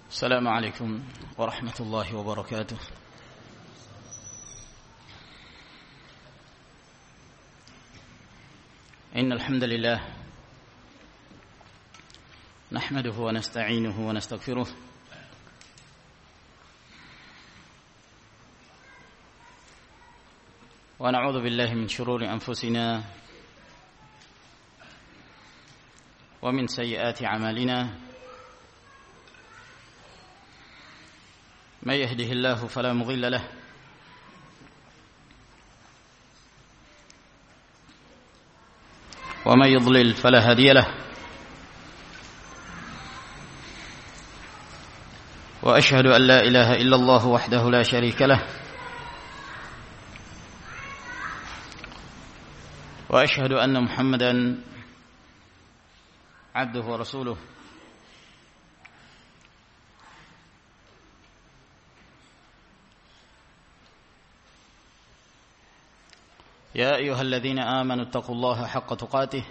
السلام عليكم ورحمة الله وبركاته. إن الحمد لله نحمده ونستعينه ونستغفره ونعوذ بالله من شرور أنفسنا ومن سيئات أعمالنا. من يهده الله فلا مضل له ومن يضلل فلا هادي له، وأشهد أن لا إله إلا الله وحده لا شريك له، وأشهد أن محمدا عبده ورسوله. يا أيها الذين آمنوا اتقوا الله حق تقاته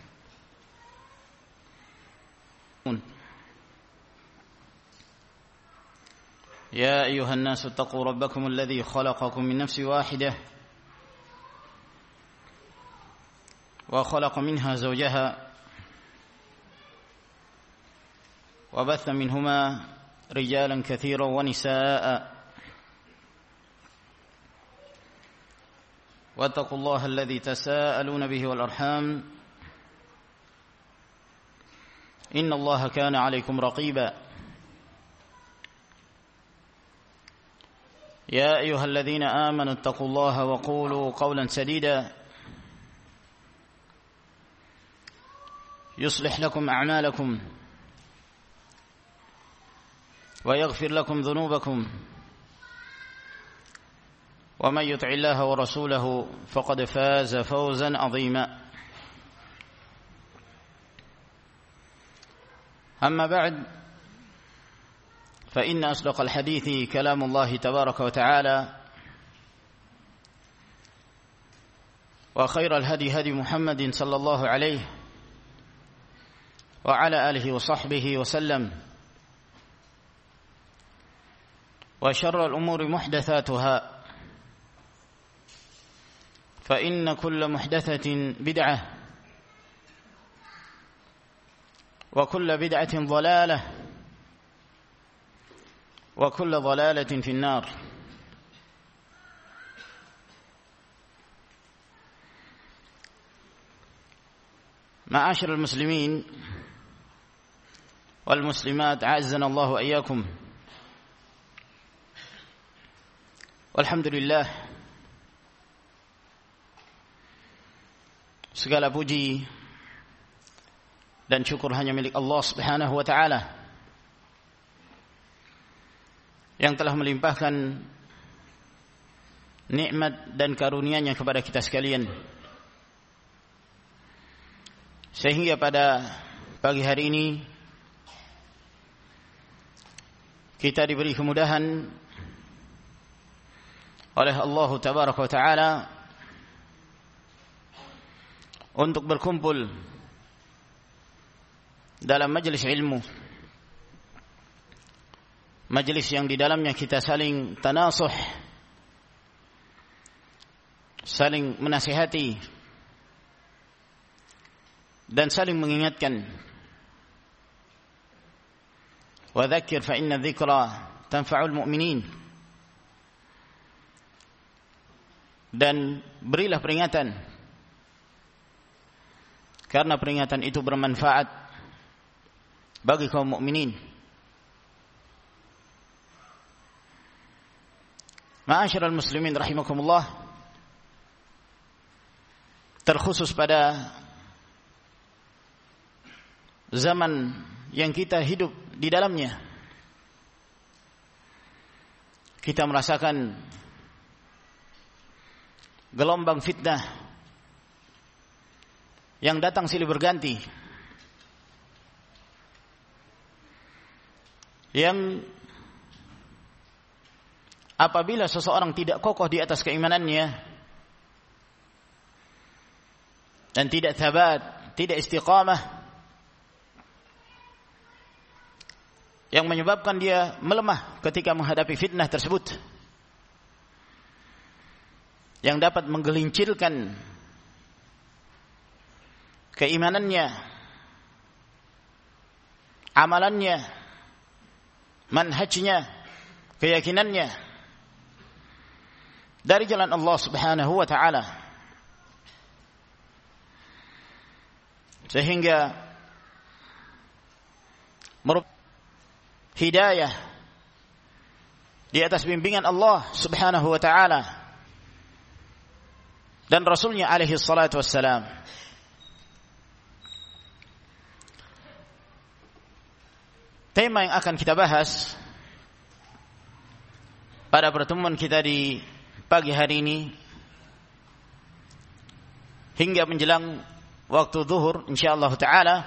يا أيها الناس اتقوا ربكم الذي خلقكم من نفس واحدة وخلق منها زوجها وبث منهما رجالا كثيرا ونساء، واتقوا الله الذي تساءلون به والأرحام إن الله كان عليكم رقيبا. يا أيها الذين آمنوا اتقوا الله وقولوا قولا سديدا يصلح لكم أعمالكم ويغفر لكم ذنوبكم، ومن يطع الله ورسوله فقد فاز فوزا عظيما. أما بعد، فإن أصدق الحديث كلام الله تبارك وتعالى، وخير الهدي هدي محمد صلى الله عليه وعلى آله وصحبه وسلم، وشر الأمور محدثاتها، فإن كل محدثة بدعة، وكل بدعة ضلالة، وكل ضلالة في النار. معاشر المسلمين والمسلمات، أعزنا الله وإياكم. والحمد لله, segala puji dan syukur hanya milik Allah Subhanahu wa taala yang telah melimpahkan nikmat dan karunia-Nya kepada kita sekalian, sehingga pada pagi hari ini kita diberi kemudahan oleh Allah Tabaraka wa taala untuk berkumpul dalam majelis ilmu, majelis yang di dalamnya kita saling tanasuh, saling menasihati, dan saling mengingatkan. Wa dzakir fa inna dzikra tanfa'ul mu'minin. Dan berilah peringatan, karena peringatan itu bermanfaat bagi kaum mukminin. Ma'asyiral muslimin rahimakumullah, terkhusus pada zaman yang kita hidup di dalamnya, kita merasakan gelombang fitnah yang datang silih berganti, yang apabila seseorang tidak kokoh di atas keimanannya dan tidak thabat, tidak istiqamah, yang menyebabkan dia melemah ketika menghadapi fitnah tersebut, yang dapat menggelincirkan keimanannya, amalannya, manhajnya, keyakinannya dari jalan Allah Subhanahu wa taala, sehingga hidayah di atas bimbingan Allah Subhanahu wa taala dan Rasulnya alaihi salatu wassalam. Tema yang akan kita bahas pada pertemuan kita di pagi hari ini hingga menjelang waktu zuhur insyaallah taala,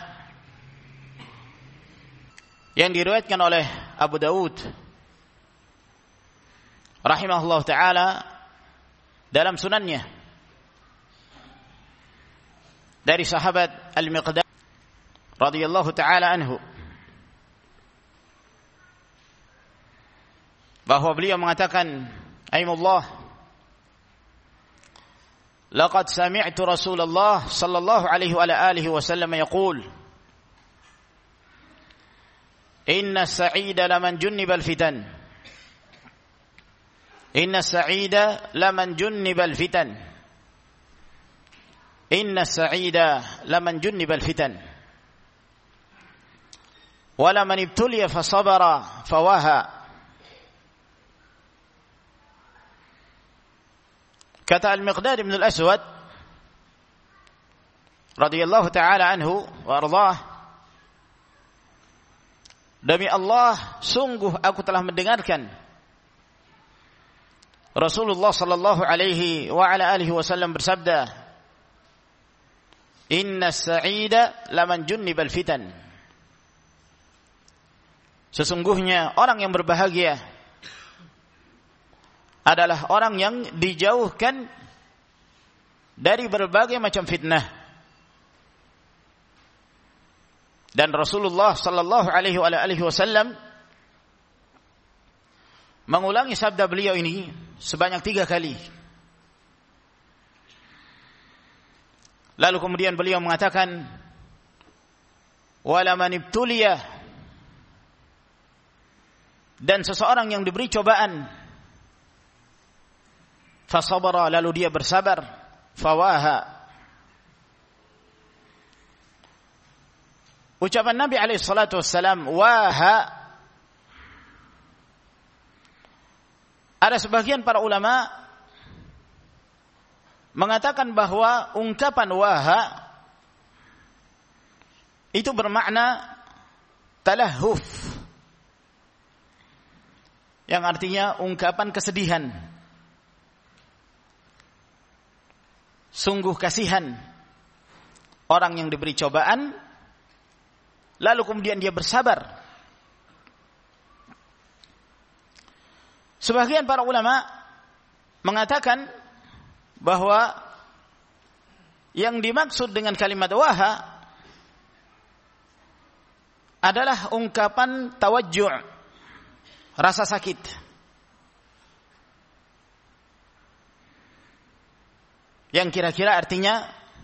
yang diriwayatkan oleh Abu Dawud rahimahullah taala dalam sunannya dari sahabat Al-Miqdad radhiyallahu taala anhu, bahwa beliau mengatakan, Aimullah, laqad sami'tu Rasulullah sallallahu alaihi wa alihi wasallam yaqul, inna as-sa'ida laman junniba al-fitan. Inna as-sa'ida laman junniba al-fitan. Inna as-sa'ida laman junniba al-fitan. Wa laman ibtuliya fa sabara fawaha. Kata Al-Miqdad bin Al-Aswad radhiyallahu taala anhu wa ardhah, demi Allah, sungguh aku telah mendengarkan Rasulullah sallallahu alaihi wa ala alihi wasallam bersabda, inna as-sa'ida laman junnibal fitan. Sesungguhnya orang yang berbahagia adalah orang yang dijauhkan dari berbagai macam fitnah. Dan Rasulullah sallallahu alaihi wasallam mengulangi sabda beliau ini sebanyak 3 kali. Lalu kemudian beliau mengatakan, wala man ibtuliya, dan seseorang yang diberi cobaan, fasabara, lalu dia bersabar, fawaha. Ucapan Nabi alaihi salatu wassalam waha, ada sebagian para ulama mengatakan bahwa ungkapan waha itu bermakna talahhuf, yang artinya ungkapan kesedihan. Sungguh kasihan orang yang diberi cobaan, lalu kemudian dia bersabar. Sebagian para ulama mengatakan bahwa yang dimaksud dengan kalimat waha adalah ungkapan tawajju', rasa sakit, yang kira-kira artinya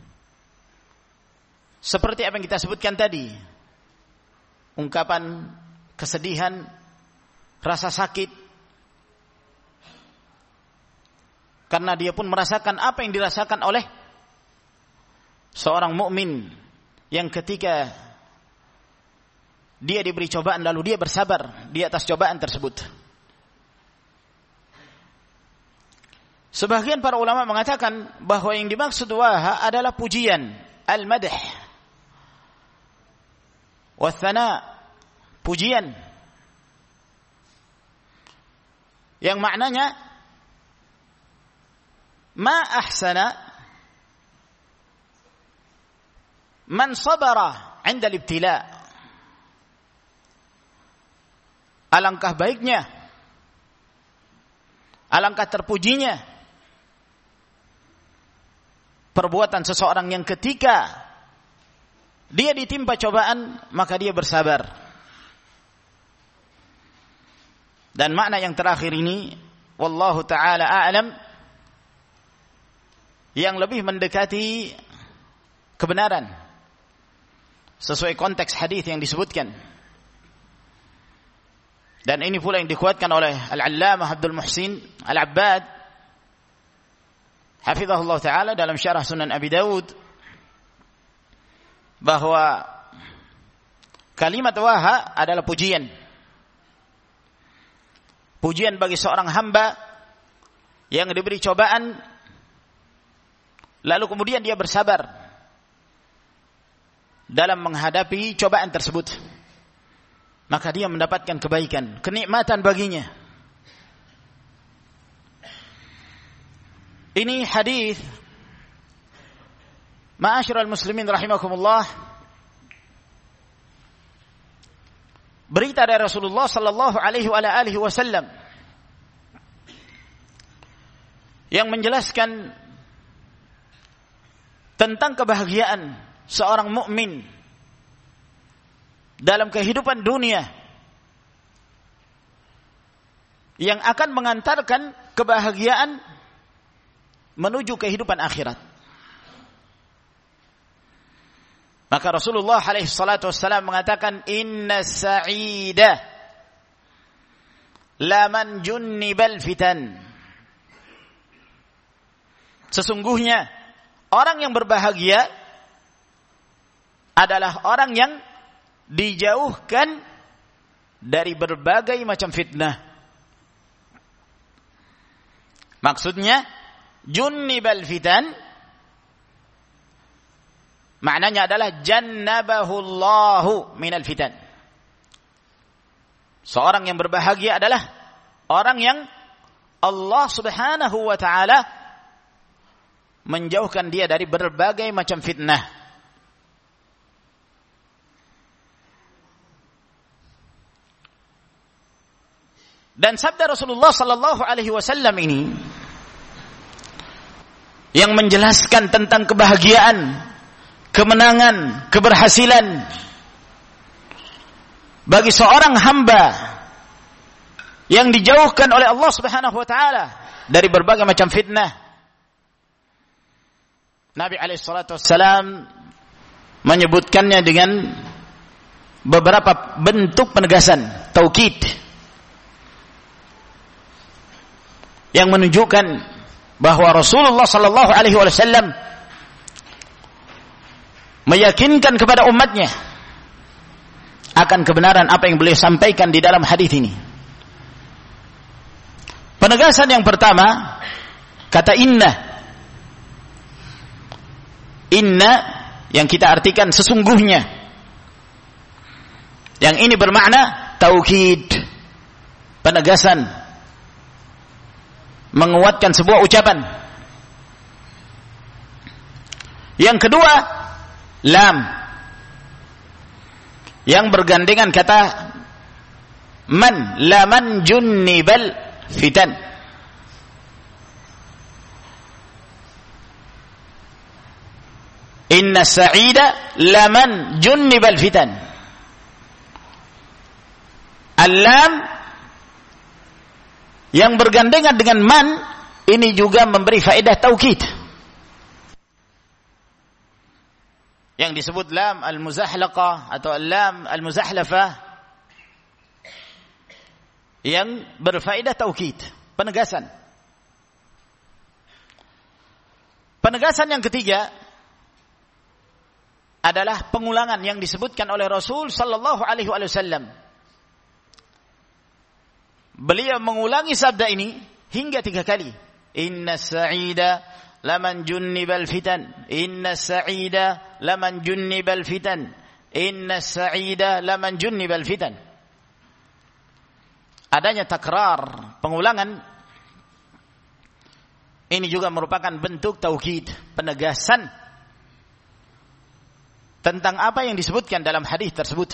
seperti apa yang kita sebutkan tadi, ungkapan kesedihan, rasa sakit, karena dia pun merasakan apa yang dirasakan oleh seorang mukmin yang ketika dia diberi cobaan lalu dia bersabar di atas cobaan tersebut. Sebagian para ulama mengatakan bahwa yang dimaksud waha adalah pujian, al-madh wa thana, pujian, yang maknanya ma ahsana man sabara 'inda al-ibtila. Alangkah baiknya, alangkah terpujinya perbuatan seseorang yang ketika dia ditimpa cobaan maka dia bersabar. Dan makna yang terakhir ini wallahu taala a'lam yang lebih mendekati kebenaran sesuai konteks hadis yang disebutkan. Dan ini pula yang dikuatkan oleh Al-Allamah Abdul Muhsin Al-Abbad hafizahullah taala dalam syarah Sunan Abi Dawud, bahwa kalimat waha adalah pujian. Pujian bagi seorang hamba yang diberi cobaan lalu kemudian dia bersabar dalam menghadapi cobaan tersebut, maka dia mendapatkan kebaikan, kenikmatan baginya. Ini hadis, ma'asyiral muslimin rahimakumullah, berita dari Rasulullah sallallahu alaihi wasallam yang menjelaskan tentang kebahagiaan seorang mukmin dalam kehidupan dunia yang akan mengantarkan kebahagiaan menuju kehidupan akhirat. Maka Rasulullah alaihi salatu wassalam mengatakan, inna sa'ida laman junnibal fitan. Sesungguhnya orang yang berbahagia adalah orang yang dijauhkan dari berbagai macam fitnah. Maksudnya junnibal fitan maknanya adalah jannabahullahu minal fitan. Seorang yang berbahagia adalah orang yang Allah Subhanahu wa taala menjauhkan dia dari berbagai macam fitnah. Dan sabda Rasulullah sallallahu alaihi wasallam ini yang menjelaskan tentang kebahagiaan, kemenangan, keberhasilan bagi seorang hamba yang dijauhkan oleh Allah Subhanahu wa taala dari berbagai macam fitnah. Nabi alaihi salatu wassalam menyebutkannya dengan beberapa bentuk penegasan, taukid, yang menunjukkan bahwa Rasulullah sallallahu alaihi wasallam meyakinkan kepada umatnya akan kebenaran apa yang beliau sampaikan di dalam hadis ini. Penegasan yang pertama, kata inna yang kita artikan sesungguhnya, yang ini bermakna taukid, penegasan, menguatkan sebuah ucapan. Yang kedua, lam, yang bergandengan kata man, laman junnibal fitan. Inna sa'ida laman junnibal fitan. Al-lam yang bergandengan dengan man ini juga memberi faedah taukid. Yang disebut lam al-muzahlaqah atau lam al-muzahlafah yang berfaedah taukid, penegasan. Penegasan yang ketiga adalah pengulangan yang disebutkan oleh Rasul sallallahu alaihi wasallam. Beliau mengulangi sabda ini hingga 3 kali. Inna sa'ida laman junnibal fitan. Inna sa'ida laman junnibal fitan. Inna sa'ida laman junnibal fitan. Adanya takrar, pengulangan, ini juga merupakan bentuk taukid, penegasan tentang apa yang disebutkan dalam hadis tersebut.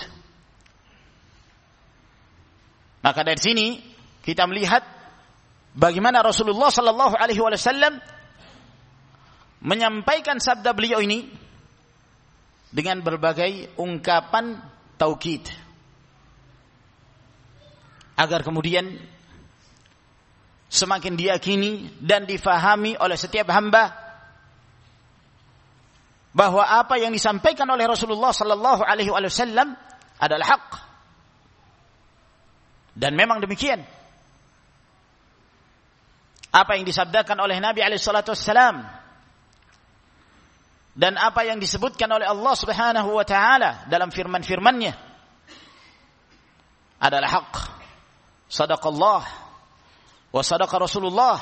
Maka dari sini kita melihat bagaimana Rasulullah sallallahu alaihi wasallam menyampaikan sabda beliau ini dengan berbagai ungkapan taukid agar kemudian semakin diyakini dan difahami oleh setiap hamba bahwa apa yang disampaikan oleh Rasulullah sallallahu alaihi wasallam adalah hak. Dan memang demikian. Apa yang disabdakan oleh Nabi alaihi salatu wassalam dan apa yang disebutkan oleh Allah Subhanahu wa taala dalam firman-firman-Nya adalah hak. Sadaqallah wa sadaqa Rasulullah.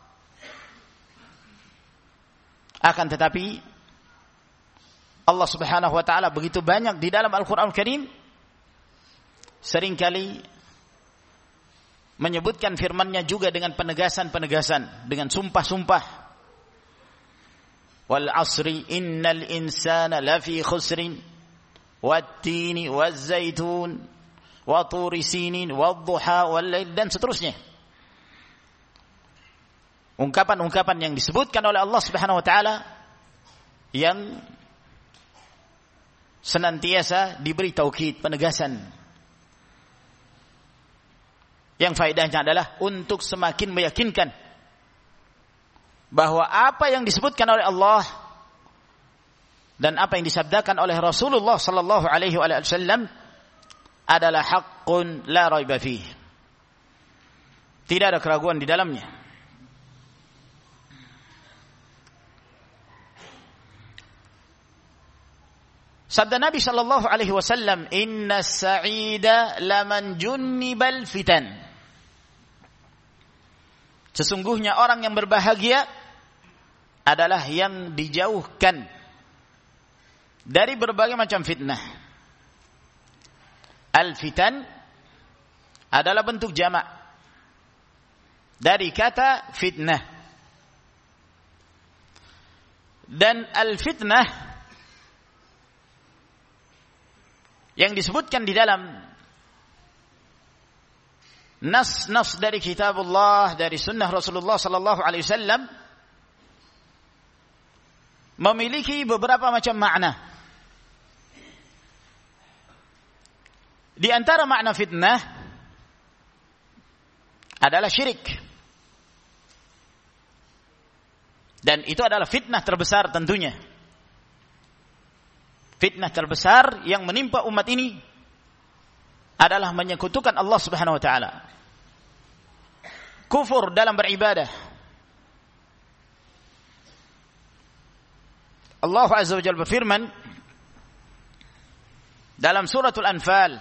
Akan tetapi Allah Subhanahu wa taala begitu banyak di dalam Al-Qur'an Al-Karim seringkali menyebutkan firman-Nya juga dengan penegasan-penegasan, dengan sumpah-sumpah. Wal 'asri innal insana lafi khusrin wat-tini waz-zaitun wa turi sinin wad-duha wal-lail dan seterusnya. Ungkapan-ungkapan yang disebutkan oleh Allah Subhanahu wa taala yang senantiasa diberi taukid, penegasan. Yang faedahnya adalah untuk semakin meyakinkan bahwa apa yang disebutkan oleh Allah dan apa yang disabdakan oleh Rasulullah sallallahu alaihi wasallam adalah haqqun la raiba fihi. Tidak ada keraguan di dalamnya. Sabda Nabi sallallahu alaihi wasallam, "Inna as-sa'ida laman junnibal fitan." Sesungguhnya orang yang berbahagia adalah yang dijauhkan dari berbagai macam fitnah. Al-fitan adalah bentuk jamak dari kata fitnah. Dan al-fitnah yang disebutkan di dalam nas-nas dari kitabullah, dari sunnah Rasulullah sallallahu alaihi wasallam memiliki beberapa macam makna. Di antara makna fitnah adalah syirik. Dan itu adalah fitnah terbesar tentunya. Fitnah terbesar yang menimpa umat ini adalah menyekutukan Allah Subhanahu wa taala. Kufur dalam beribadah. Allah Azza wa Jalla berfirman dalam suratul Anfal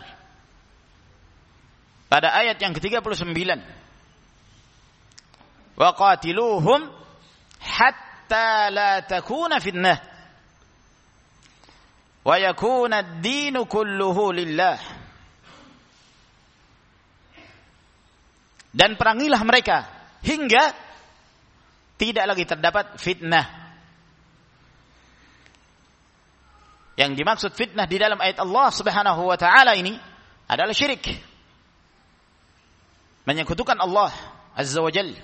pada ayat yang ke-39. Wa qatiluhum hatta la takuna fitnah wa yakuna ad-dinu kulluhu lillah. Dan perangilah mereka hingga tidak lagi terdapat fitnah. Yang dimaksud fitnah di dalam ayat Allah Subhanahu wa taala ini adalah syirik. Menyekutukan Allah Azza wa Jalla.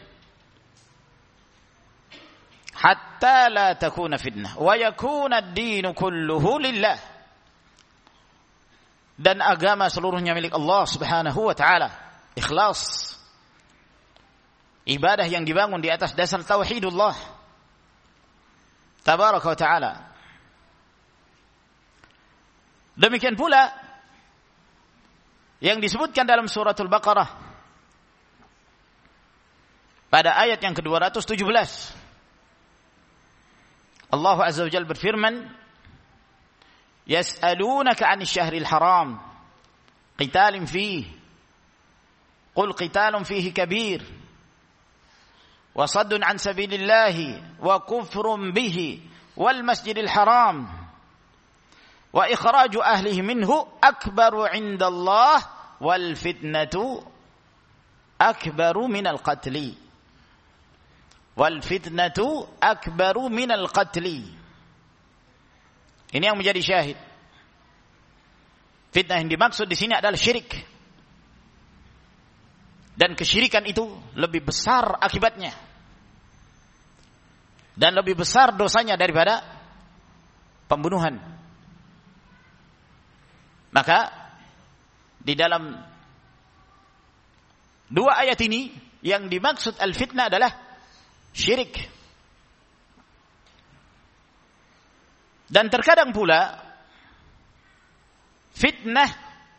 Hatta la takuna fitnah wa yakuna ad-dinu kulluhu lillah. Dan agama seluruhnya milik Allah Subhanahu wa taala. Ikhlas. Ibadah yang dibangun di atas dasar tauhidullah tabaraka wa taala. Demikian pula yang disebutkan dalam suratul Baqarah pada ayat yang ke-217. Allah Azza wa Jalla berfirman, "Yas'alunaka 'anil syahril haram, qitalin fihi, qul qitalun fihi kabir, wa saddun 'an sabilillahi, wa kufrun bihi, wal masjidil haram, wa ikhraju ahlihi minhu akbaru 'inda Allah, wal fitnatu akbaru minal qatli." Wal fitnatu akbaru minal qatli. Ini yang menjadi syahid. Fitnah yang dimaksud di sini adalah syirik. Dan kesyirikan itu lebih besar akibatnya. Dan lebih besar dosanya daripada pembunuhan. Maka di dalam Dua ayat ini yang dimaksud al-fitnah adalah syirik. Dan terkadang pula fitnah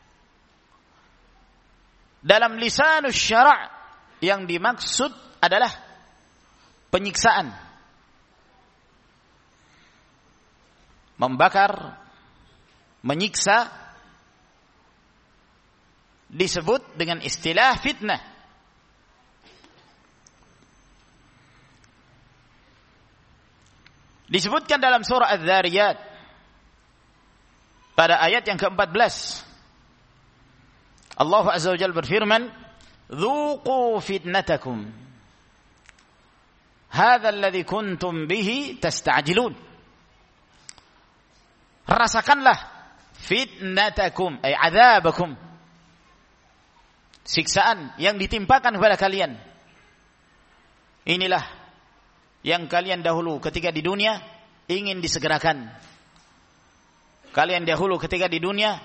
dalam lisanus syara' yang dimaksud adalah penyiksaan, membakar, menyiksa, disebut dengan istilah fitnah. Disebutkan dalam surah Az-Zariyat pada ayat yang ke-14. Allah Azza wa Jalla berfirman, "Dzuqu fitnatakum. Hadza alladzi kuntum bihi tasta'jilun." Rasakanlah fitnatakum, ay adzabakum. Siksaan yang ditimpakan kepada kalian. Inilah yang kalian dahulu ketika di dunia ingin disegerakan. Kalian dahulu ketika di dunia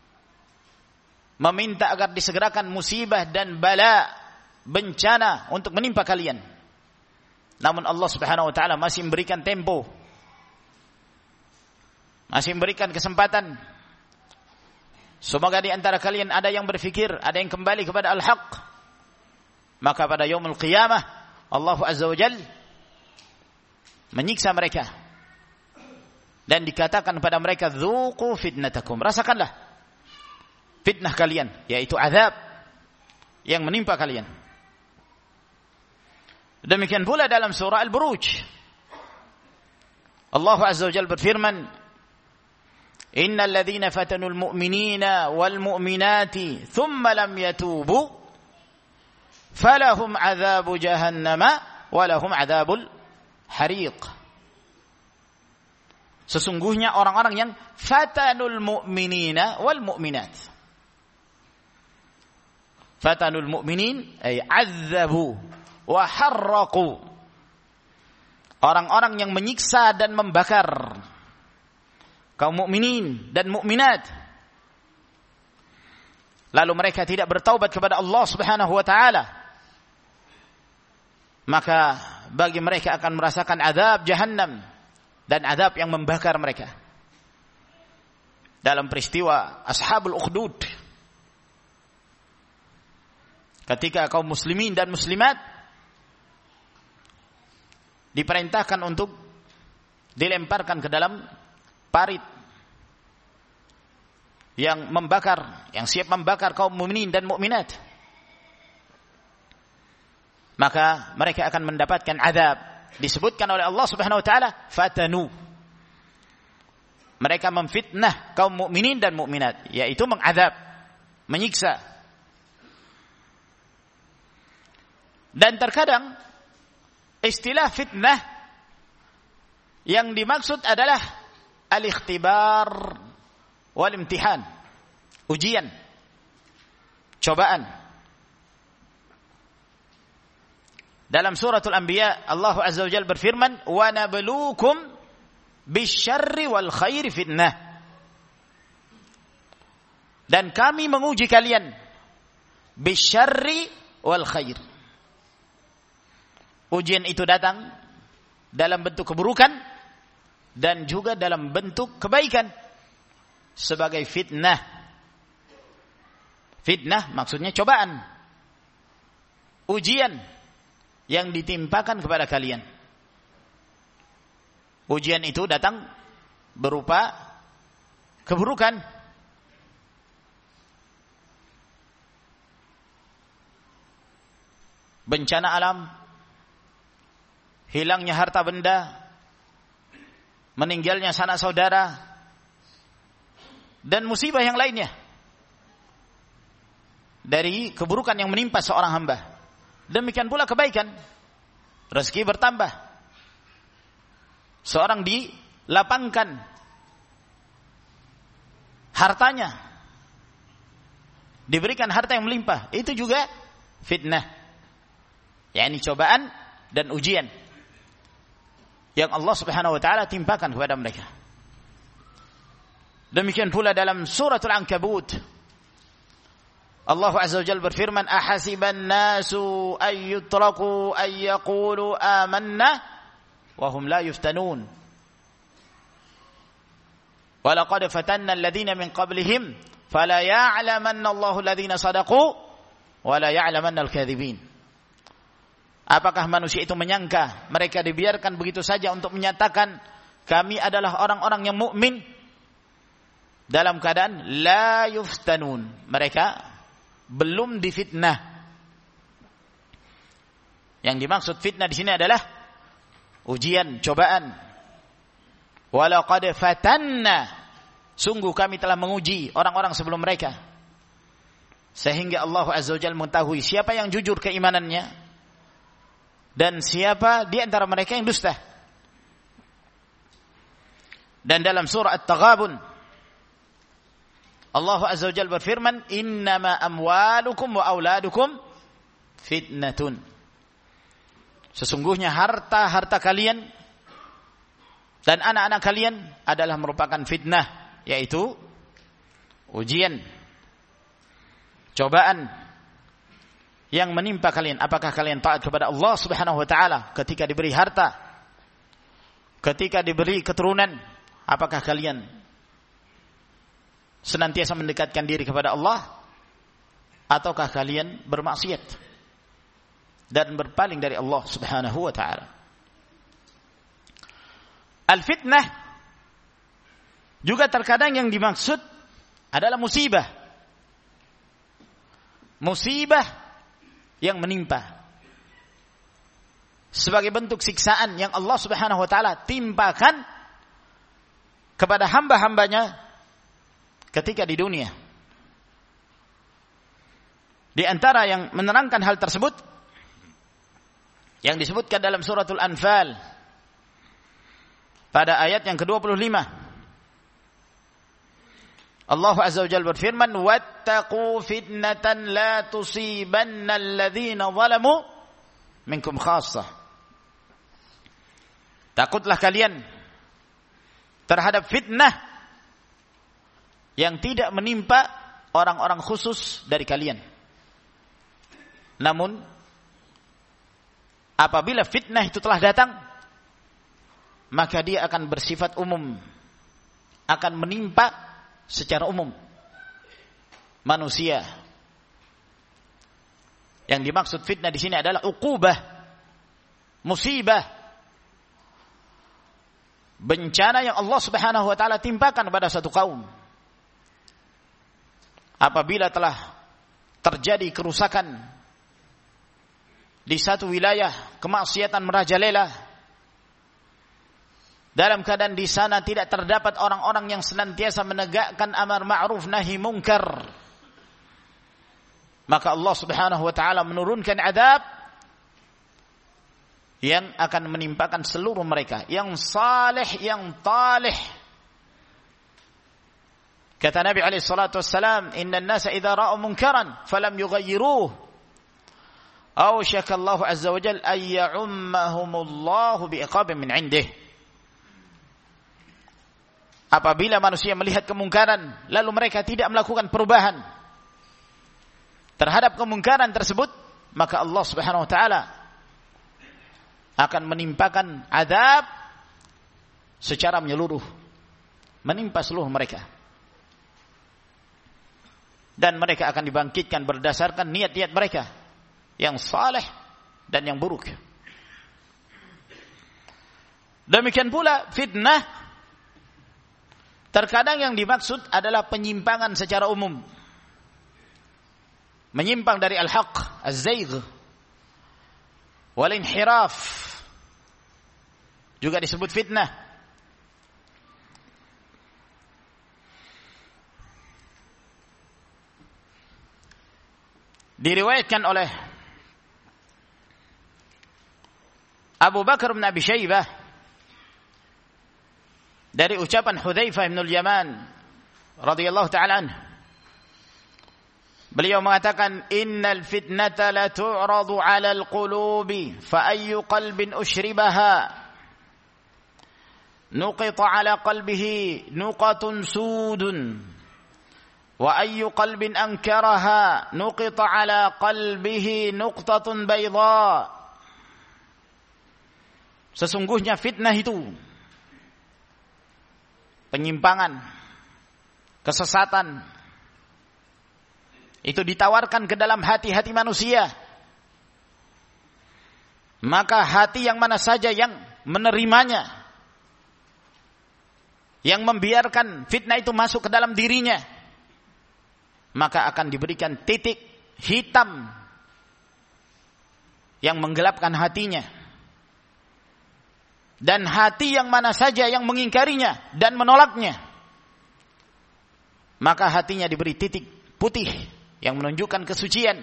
meminta agar disegerakan musibah dan bala, bencana untuk menimpa kalian. Namun Allah Subhanahu wa taala masih memberikan tempo, masih memberikan kesempatan. Semoga di antara kalian ada yang berfikir, ada yang kembali kepada al-haq. Maka pada yaumul qiyamah Allah Azza wa Jalla menyiksa mereka dan dikatakan pada mereka, dzuqu fitnatakum, rasakanlah fitnah kalian, yaitu azab yang menimpa kalian. Demikian pula dalam surah Al-Buruj Allah Azza wa Jalla berfirman, innal ladzina fatanul mu'minina wal mu'minati thumma lam yatubu falahum adzabu jahannama walahum adzabul hariq. Sesungguhnya orang-orang yang fatanul mu'minina wal mu'minat. Fatanul mu'minin ay azzabu wa harraqu. Orang-orang yang menyiksa dan membakar kaum mukminin dan mukminat. Lalu mereka tidak bertaubat kepada Allah Subhanahu wa taala. Maka bagi mereka akan merasakan azab jahannam dan azab yang membakar mereka. Dalam peristiwa Ashabul Ukhdud, ketika kaum muslimin dan muslimat diperintahkan untuk dilemparkan ke dalam parit yang membakar, yang siap membakar kaum mukminin dan mukminat, maka mereka akan mendapatkan azab. Disebutkan oleh Allah Subhanahu wa taala, fatanu. Mereka memfitnah kaum mukminin dan mukminat, yaitu mengazab, menyiksa. Dan terkadang istilah fitnah yang dimaksud adalah al-ikhtibar wal imtihan, ujian, cobaan. Dalam suratul Anbiya Allah Azza wa Jalla berfirman, wa nabluukum bisyarri wal khairi fitnah. Dan kami menguji kalian bisyarri wal khair. Ujian itu datang dalam bentuk keburukan dan juga dalam bentuk kebaikan sebagai fitnah. Fitnah maksudnya cobaan, ujian yang ditimpakan kepada kalian. Ujian itu datang berupa keburukan, bencana alam, hilangnya harta benda, meninggalnya sanak saudara, dan musibah yang lainnya dari keburukan yang menimpa seorang hamba. Demikian pula kebaikan, rezeki bertambah, seorang dilapangkan hartanya, diberikan harta yang melimpah. Itu juga fitnah, yakni cobaan dan ujian yang Allah Subhanahu wa taala timpakan kepada mereka. Demikian pula dalam suratul Ankabut Allah Azza wa Jalla berfirman, ahasiban nasu ay yutraku ay yaqulu amanna wa hum la yuftanun. Wa laqad fatanna alladhina min qablihim fala ya'lamanna Allahu alladhina sadaqu wa la ya'lamanna al-kadhibin. Apakah manusia itu menyangka mereka dibiarkan begitu saja untuk menyatakan kami adalah orang-orang yang mukmin dalam keadaan la yuftanun, mereka belum difitnah. Yang dimaksud fitnah di sini adalah ujian, cobaan. Walaqad fatanna, sungguh kami telah menguji orang-orang sebelum mereka, sehingga Allah Azza wa Jalla mengetahui siapa yang jujur keimanannya dan siapa di antara mereka yang dusta. Dan dalam surah At-Taghabun Allah Azza wa Jalla berfirman, innama amwalukum wa auladukum fitnatun. Sesungguhnya harta-harta kalian dan anak-anak kalian adalah merupakan fitnah, yaitu ujian, cobaan yang menimpa kalian. Apakah kalian taat kepada Allah Subhanahu wa taala ketika diberi harta, ketika diberi keturunan? Apakah kalian senantiasa mendekatkan diri kepada Allah, ataukah kalian bermaksiat dan berpaling dari Allah Subhanahu wa taala? Al-fitnah juga terkadang yang dimaksud adalah musibah. Musibah yang menimpa sebagai bentuk siksaan yang Allah Subhanahu wa taala timpakan kepada hamba-hambanya ketika di dunia. Di antara yang menerangkan hal tersebut yang disebutkan dalam suratul Anfal pada ayat yang ke-25, Allah Azza wa Jalla berfirman, wattaqu fitnatan la tusibanna alladhina zalamu minkum khassah. Takutlah kalian terhadap fitnah yang tidak menimpa orang-orang khusus dari kalian. Namun apabila fitnah itu telah datang, maka dia akan bersifat umum, akan menimpa secara umum manusia. Yang dimaksud fitnah di sini adalah uqubah, musibah, bencana yang Allah Subhanahu wa taala timpakan kepada satu kaum. Apabila telah terjadi kerusakan di satu wilayah, kemaksiatan merajalela, dalam keadaan di sana tidak terdapat orang-orang yang senantiasa menegakkan amar ma'ruf nahi munkar, maka Allah Subhanahu wa taala menurunkan azab yang akan menimpakan seluruh mereka, yang saleh, yang talih. Kata Nabi alaihi salatu wassalam, inna an-nasa idza ra'u munkaran falam yughayyiruhu awshaka Allah azza wa jalla ay ya'ummahumullahu bi'iqabin min 'indih. Apabila manusia melihat kemungkaran lalu mereka tidak melakukan perubahan terhadap kemungkaran tersebut, maka Allah Subhanahu wa taala akan menimpakan azab secara menyeluruh, menimpa seluruh mereka. Dan mereka akan dibangkitkan berdasarkan niat-niat mereka yang saleh dan yang buruk. Demikian pula fitnah terkadang yang dimaksud adalah penyimpangan secara umum, menyimpang dari al-haq, az-zaigh, wal-inhiraf juga disebut fitnah. Diriwayatkan oleh Abu Bakar bin Abi Syaibah dari ucapan Hudzaifah bin al-Yaman radhiyallahu ta'ala anhu, beliau mengatakan, innal fitnata la tu'radu 'ala al-qulubi fa ayyu qalbin ushribaha nuqita 'ala qalbihi nuqatun sudun wa ayyu qalbin ankaraha nuqita ala qalbihi nuqtatun bayda. Sesungguhnya fitnah itu, penyimpangan, kesesatan, itu ditawarkan ke dalam hati-hati manusia. Maka hati yang mana saja yang menerimanya, yang membiarkan fitnah itu masuk ke dalam dirinya, maka akan diberikan titik hitam yang menggelapkan hatinya. Dan hati yang mana saja yang mengingkarinya dan menolaknya, maka hatinya diberi titik putih yang menunjukkan kesucian.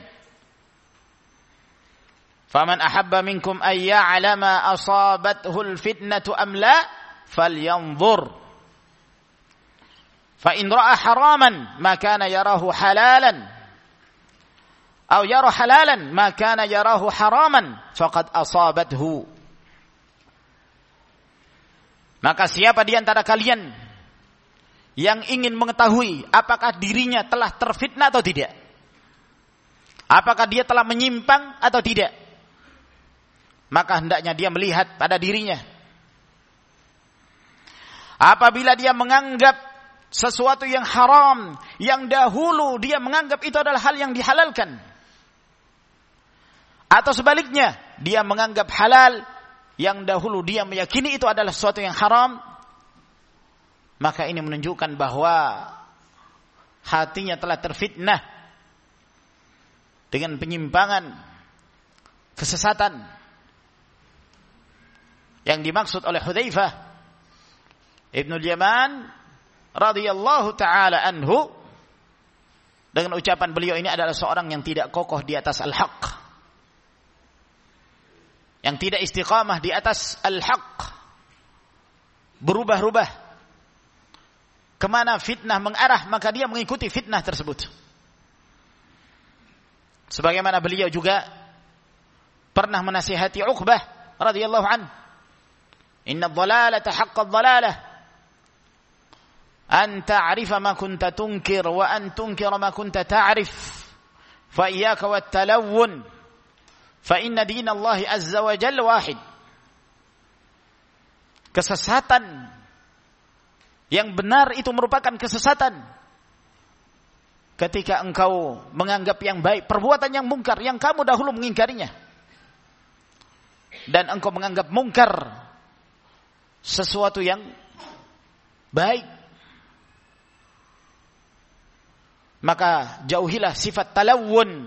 Faman ahabba minkum ay ya'lama asabathu al-fitnatu am la falyanzur. فإن رأى حراما ما كان يراه حلالا أو يرى حلالا ما كان يراه حراما فقد أصابته. Maka siapa di antara kalian yang ingin mengetahui apakah dirinya telah terfitnah atau tidak, apakah dia telah menyimpang atau tidak, maka hendaknya dia melihat pada dirinya. Apabila dia menganggap sesuatu yang haram, yang dahulu dia menganggap itu adalah hal yang dihalalkan, atau sebaliknya, dia menganggap halal yang dahulu dia meyakini itu adalah sesuatu yang haram, maka ini menunjukkan bahwa hatinya telah terfitnah dengan penyimpangan, kesesatan yang dimaksud oleh Hudzaifah Ibnul Yaman radhiyallahu taala anhu. Dengan ucapan beliau ini adalah seorang yang tidak kokoh di atas al-haq, yang tidak istiqamah di atas al-haq, berubah-ubah kemana fitnah mengarah, maka dia mengikuti fitnah tersebut. Sebagaimana beliau juga pernah menasihati Uqbah radhiyallahu anhu, inna dhalalata haqqad dhalalah an ta'rifa ma kunta tunkir wa an tunkira ma kunta ta'rif fa iyyaka wat talawun fa inna dinallahi azza wa jalla wahid. Kesesatan yang benar itu merupakan kesesatan ketika engkau menganggap yang baik perbuatan yang mungkar yang kamu dahulu mengingkarinya, dan engkau menganggap mungkar sesuatu yang baik, maka jauhilah sifat talawun,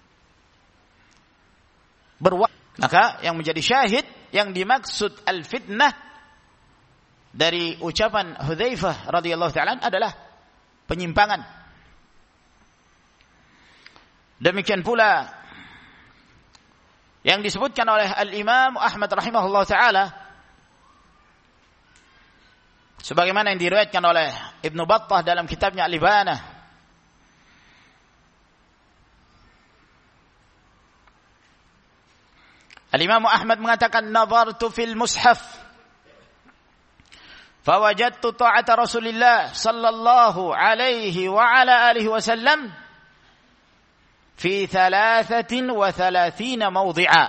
maka yang menjadi syahid yang dimaksud al-fitnah dari ucapan Hudzaifah radhiyallahu ta'ala adalah penyimpangan. Demikian pula yang disebutkan oleh al-Imam Ahmad rahimahullah ta'ala, sebagaimana yang diriwayatkan oleh Ibnu Battah dalam kitabnya Al-Ibanah. Al-Imam Ahmad mengatakan, nazartu fil mushaf fawajadtu ta'ata Rasulillah sallallahu alaihi wa ala alihi wasallam fi 33 mawdi'a.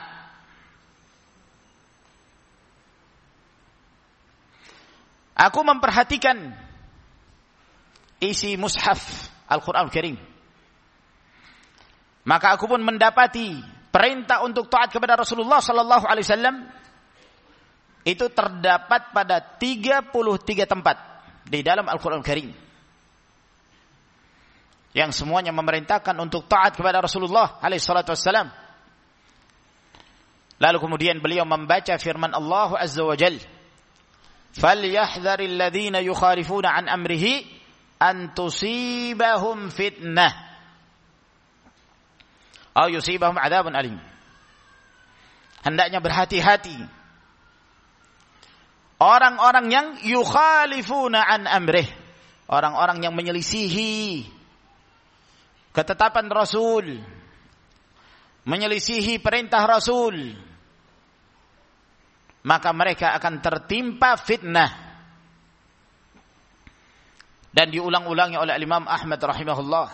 Aku memperhatikan isi mushaf Al-Quran Al-Karim, maka aku pun mendapati perintah untuk taat kepada Rasulullah sallallahu alaihi wasallam itu terdapat pada 33 tempat di dalam Al-Quran Al-Karim, yang semuanya memerintahkan untuk taat kepada Rasulullah alaihi salatu wassalam. Lalu kemudian beliau membaca firman Allah azza wa jalla, "Falyahdharil ladzina yukhalifuna an amrihi an tusibahum fitnah aw yusibahum adzabun alim." Hendaknya berhati-hati orang-orang yang yukhalifuna an amrih, orang-orang yang menyelisihi ketetapan Rasul, menyelisihi perintah Rasul, maka mereka akan tertimpa fitnah. dan diulang-ulangi oleh Imam Ahmad rahimahullah.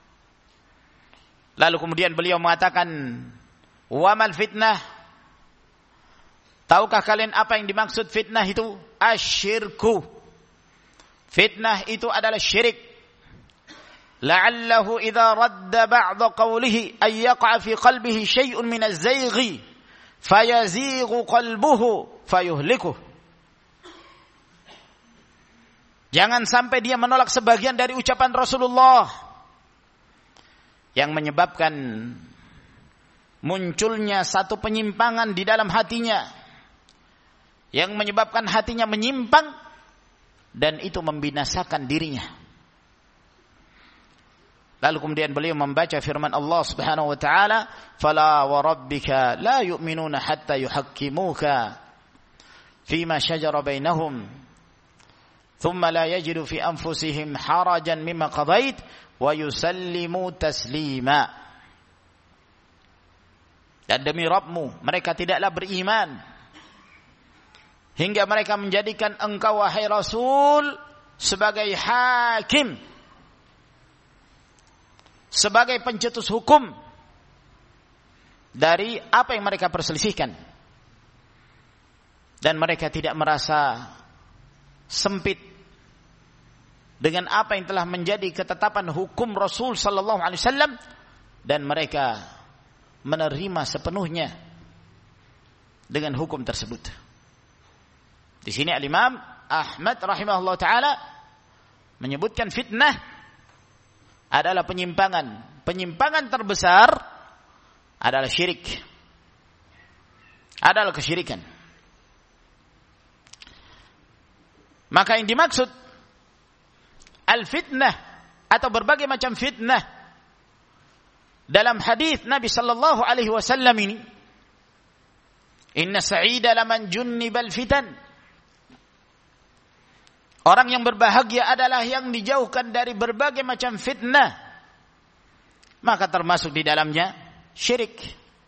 Lalu kemudian beliau mengatakan, wa mal fitnah? Tahukah kalian apa yang dimaksud fitnah itu? Asyirku. Fitnah itu adalah syirik. La'allahu idza radda ba'da qawlihi ay yaqa fi qalbihi syai'un min az-zayghi fayazighu qalbuhu fayuhlikuh. Jangan sampai dia menolak sebagian dari ucapan Rasulullah yang menyebabkan munculnya satu penyimpangan di dalam hatinya, yang menyebabkan hatinya menyimpang, dan itu membinasakan dirinya. Lalu kemudian beliau membaca firman Allah Subhanahu wa taala, "Fala wa rabbika la yu'minuna hatta yuhakkimuka fima shajara bainahum, thumma la yajidu fi anfusihim harajan mimma qadait wa yusallimu taslima." Dan demi Rabbmu, mereka tidaklah beriman hingga mereka menjadikan engkau wahai Rasul sebagai hakim, sebagai pencetus hukum dari apa yang mereka perselisihkan, dan mereka tidak merasa sempit dengan apa yang telah menjadi ketetapan hukum Rasul sallallahu alaihi wasallam, dan mereka menerima sepenuhnya dengan hukum tersebut. Di sini Al-Imam Ahmad rahimahullah taala menyebutkan fitnah adalah penyimpangan. Penyimpangan terbesar adalah syirik. Adalah kesyirikan. Maka yang dimaksud al-fitnah atau berbagai macam fitnah dalam hadis Nabi sallallahu alaihi wasallam ini, inna sa'ida laman junnibal fitan. Orang yang berbahagia adalah yang dijauhkan dari berbagai macam fitnah. Maka termasuk di dalamnya syirik.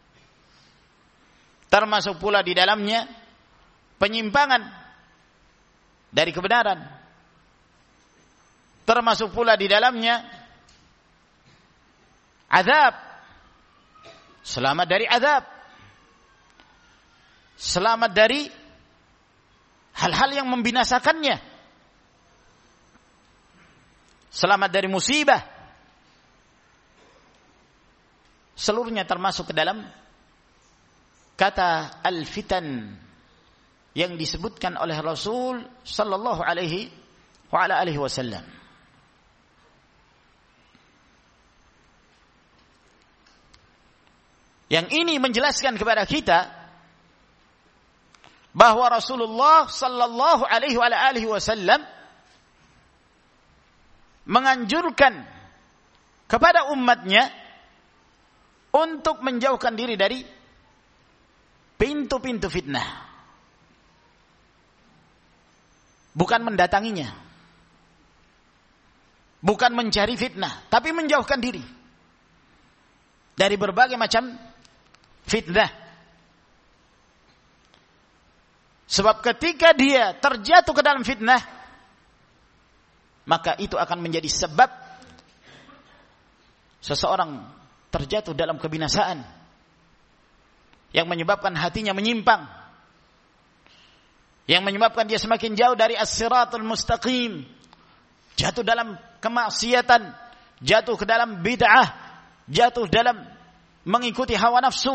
Termasuk pula di dalamnya penyimpangan dari kebenaran. Termasuk pula di dalamnya azab. Selamat dari azab. Selamat dari hal-hal yang membinasakannya. Selamat dari musibah. Seluruhnya termasuk ke dalam kata al-fitan yang disebutkan oleh Rasul sallallahu alaihi wa ala alihi wasallam. Yang ini menjelaskan kepada kita bahwa Rasulullah sallallahu alaihi wa ala alihi wasallam menganjurkan kepada umatnya untuk menjauhkan diri dari pintu-pintu fitnah. Bukan mendatanginya, bukan mencari fitnah, tapi menjauhkan diri dari berbagai macam fitnah. Sebab ketika dia terjatuh ke dalam fitnah, maka itu akan menjadi sebab seseorang terjatuh dalam kebinasaan yang menyebabkan hatinya menyimpang, yang menyebabkan dia semakin jauh dari as-siratul mustaqim, jatuh dalam kemaksiatan, jatuh ke dalam bid'ah, jatuh dalam mengikuti hawa nafsu,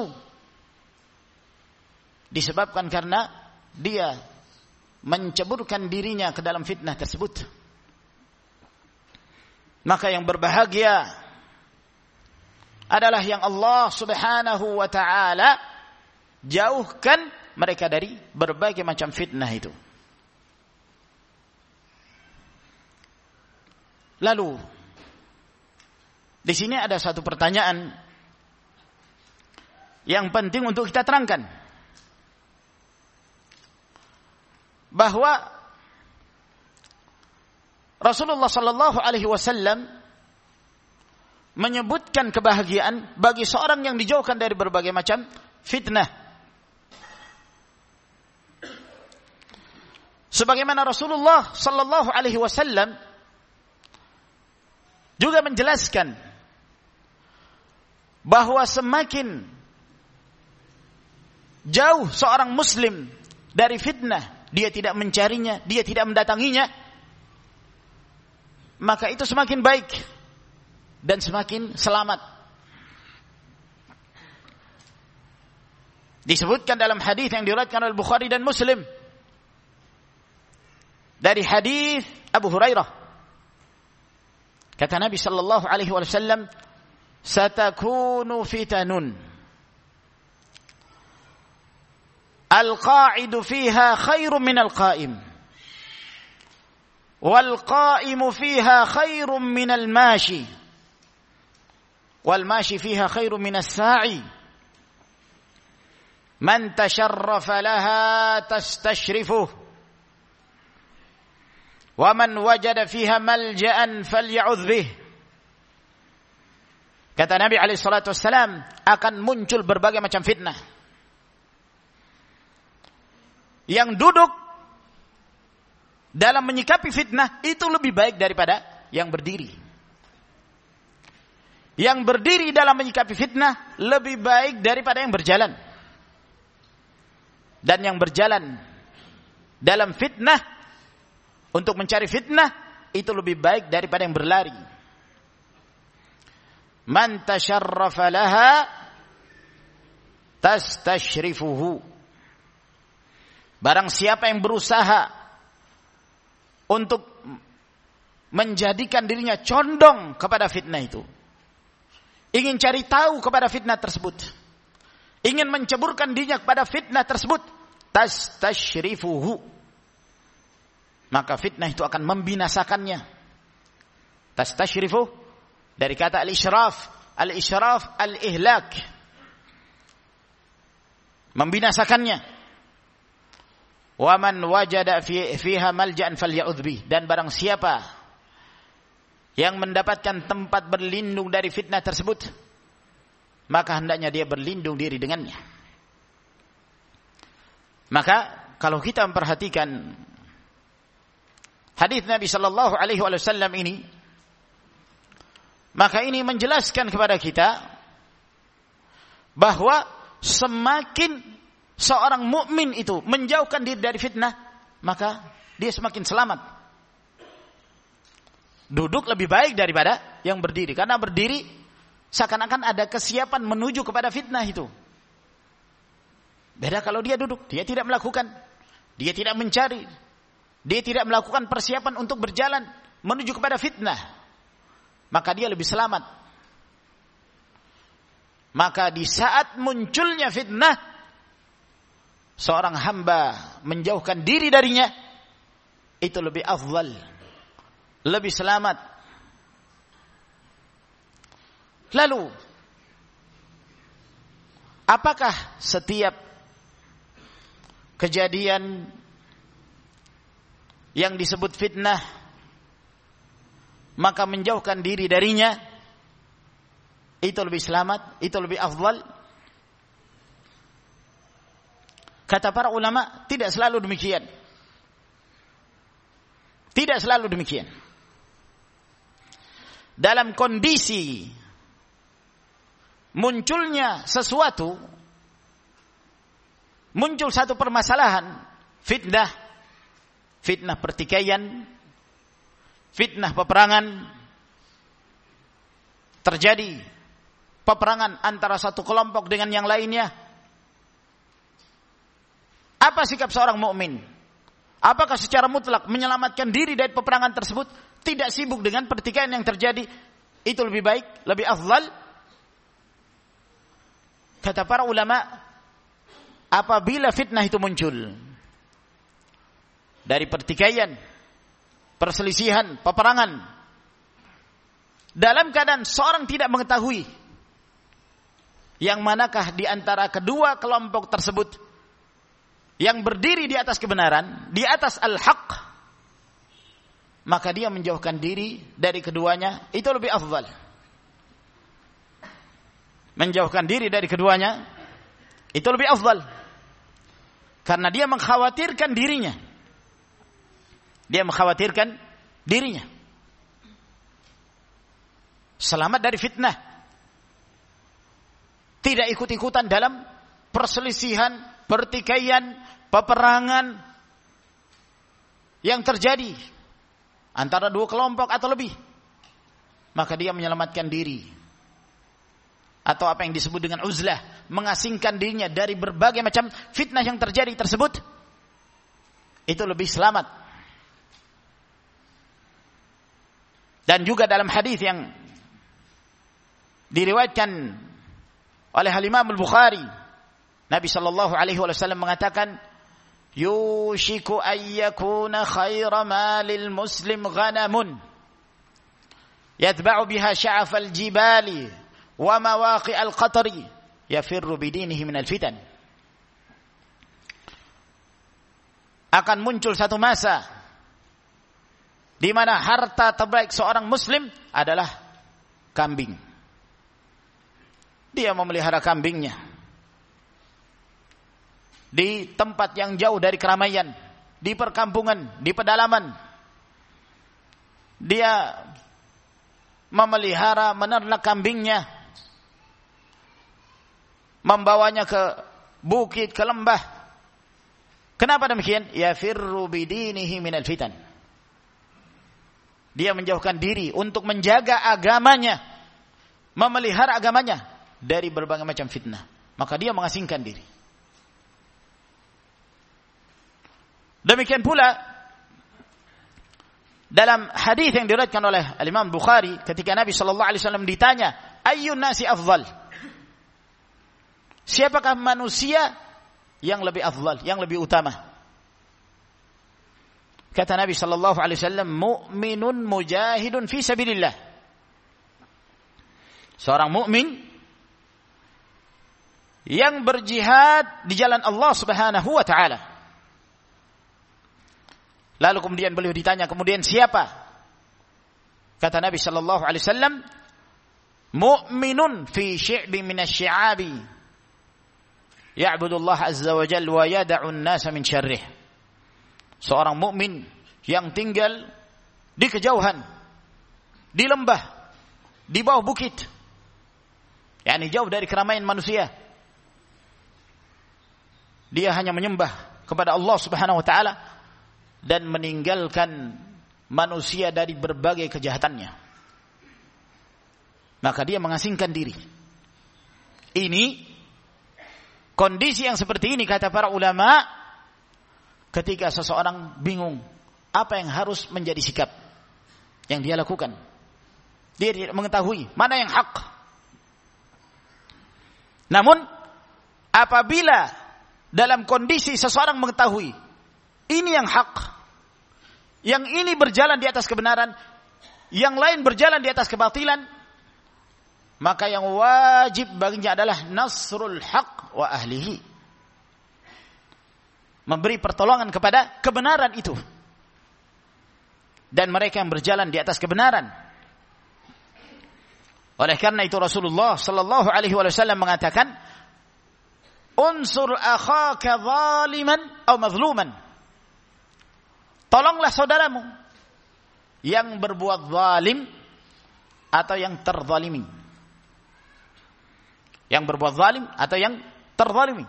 disebabkan karena dia menceburkan dirinya ke dalam fitnah tersebut. Maka yang berbahagia adalah yang Allah Subhanahu wa taala jauhkan mereka dari berbagai macam fitnah itu. Lalu di sini ada satu pertanyaan yang penting untuk kita terangkan, bahwa Rasulullah sallallahu alaihi wasallam menyebutkan kebahagiaan bagi seorang yang dijauhkan dari berbagai macam fitnah. Sebagaimana Rasulullah sallallahu alaihi wasallam juga menjelaskan bahwa semakin jauh seorang muslim dari fitnah, dia tidak mencarinya, dia tidak mendatanginya, maka itu semakin baik dan semakin selamat. Disebutkan dalam hadis yang diriwayatkan oleh Bukhari dan Muslim dari hadis Abu Hurairah, kata Nabi sallallahu alaihi wasallam, satakunu fitanun al-qa'idu fiha khairum min al-qa'im wal-qa'imu fiha khairum min al-mashi wal-mashi fiha khairum min as-sa'i man tasharrafa laha tastashrifuh wa man wajada fiha malja'an falya'udh bih. Kata Nabi alaihi salatu wassalam, akan muncul berbagai macam fitnah. Yang duduk dalam menyikapi fitnah itu lebih baik daripada yang berdiri. Yang berdiri dalam menyikapi fitnah lebih baik daripada yang berjalan. Dan yang berjalan dalam fitnah untuk mencari fitnah itu lebih baik daripada yang berlari. Man tasharrafa laha tastashrifuhu. Barang siapa yang berusaha untuk menjadikan dirinya condong kepada fitnah itu, ingin cari tahu kepada fitnah tersebut, ingin menceburkan dirinya kepada fitnah tersebut, tastashrifuhu, maka fitnah itu akan membinasakannya. Tastashrifu dari kata al-isyraf, al-isyraf al-ihlak, membinasakannya. Wa man wajada fiha malja'an falya'udh bih, dan barang siapa yang mendapatkan tempat berlindung dari fitnah tersebut, maka hendaknya dia berlindung diri dengannya. Maka kalau kita memperhatikan hadis Nabi sallallahu alaihi wasallam ini, maka ini menjelaskan kepada kita bahwa semakin seorang mukmin itu menjauhkan diri dari fitnah, maka dia semakin selamat. Duduk lebih baik daripada yang berdiri, karena berdiri seakan-akan ada kesiapan menuju kepada fitnah itu. Beda kalau dia duduk, dia tidak melakukan, dia tidak mencari, dia tidak melakukan persiapan untuk berjalan menuju kepada fitnah, maka dia lebih selamat. Maka di saat munculnya fitnah, seorang hamba menjauhkan diri darinya, itu lebih afdal, lebih selamat. Lalu, apakah setiap kejadian yang disebut fitnah maka menjauhkan diri darinya itu lebih selamat, itu lebih afdal? Kata para ulama, tidak selalu demikian. Tidak selalu demikian. Dalam kondisi munculnya sesuatu, muncul satu permasalahan, fitnah, fitnah pertikaian, fitnah peperangan, terjadi peperangan antara satu kelompok dengan yang lainnya. Apa sikap seorang mukmin? Apakah secara mutlak menyelamatkan diri dari peperangan tersebut, tidak sibuk dengan pertikaian yang terjadi, itu lebih baik, lebih afdal? Kata para ulama, apabila fitnah itu muncul dari pertikaian, perselisihan, peperangan, dalam keadaan seorang tidak mengetahui yang manakah di antara kedua kelompok tersebut yang berdiri di atas kebenaran, di atas al-haq, maka dia menjauhkan diri dari keduanya, itu lebih afdal. Menjauhkan diri dari keduanya itu lebih afdal, karena dia mengkhawatirkan dirinya. Dia mengkhawatirkan dirinya. selamat dari fitnah. Tidak ikut-ikutan dalam perselisihan, pertikaian, peperangan yang terjadi antara dua kelompok atau lebih. Maka dia menyelamatkan diri. Atau apa yang disebut dengan uzlah, mengasingkan dirinya dari berbagai macam fitnah yang terjadi tersebut. Itu lebih selamat. Dan juga dalam hadis yang diriwayatkan oleh Imam Al-Bukhari, Nabi sallallahu alaihi wasallam mengatakan, "Yushiku an yakuna khaira malil muslim ghanamun yatba'u biha sya'afal jibali wa mawaqi'al qatri yafirru bidinihi minal fitan." Akan muncul satu masa di mana harta terbaik seorang muslim adalah kambing. Dia memelihara kambingnya di tempat yang jauh dari keramaian, di perkampungan, di pedalaman. Dia memelihara, menernak kambingnya, membawanya ke bukit, ke lembah. Kenapa demikian? Yafirru bidinihi minal fitan. Dia menjauhkan diri untuk menjaga agamanya, memelihara agamanya dari berbagai macam fitnah. Maka dia mengasingkan diri. Demikian pula dalam hadis yang diriwayatkan oleh Imam Bukhari ketika Nabi sallallahu alaihi wasallam ditanya, "Ayyun nasi afdal?" Siapakah manusia yang lebih afdal, yang lebih utama? Kata Nabi sallallahu alaihi wasallam, "Mu'minun mujahidun fi sabilillah." Seorang mukmin yang berjihad di jalan Allah Subhanahu wa taala. Lalu kemudian beliau ditanya, kemudian siapa? Kata Nabi sallallahu alaihi wasallam, "Mu'minun fi syi'bi minasy-syi'abi ya'budu Allah azza wa jalla wa yad'u an-nasa min syarrih." Seorang mukmin yang tinggal di kejauhan, di lembah, di bawah bukit, yakni jauh dari keramaian manusia. Dia hanya menyembah kepada Allah Subhanahu wa taala dan meninggalkan manusia dari berbagai kejahatannya. Maka dia mengasingkan diri. Ini kondisi yang seperti ini, kata para ulama, ketika seseorang bingung apa yang harus menjadi sikap yang dia lakukan. Dia tidak mengetahui mana yang hak. Namun apabila dalam kondisi seseorang mengetahui ini yang hak, yang ini berjalan di atas kebenaran, yang lain berjalan di atas kebatilan, maka yang wajib baginya adalah nasrul haq wa ahlihi, memberi pertolongan kepada kebenaran itu dan mereka yang berjalan di atas kebenaran. Oleh karena itu Rasulullah sallallahu alaihi wasallam mengatakan, "Unsur akhaka zaliman atau mazluman." Tolonglah saudaramu yang berbuat zalim atau yang terzalimi. Yang berbuat zalim atau yang terzalimi.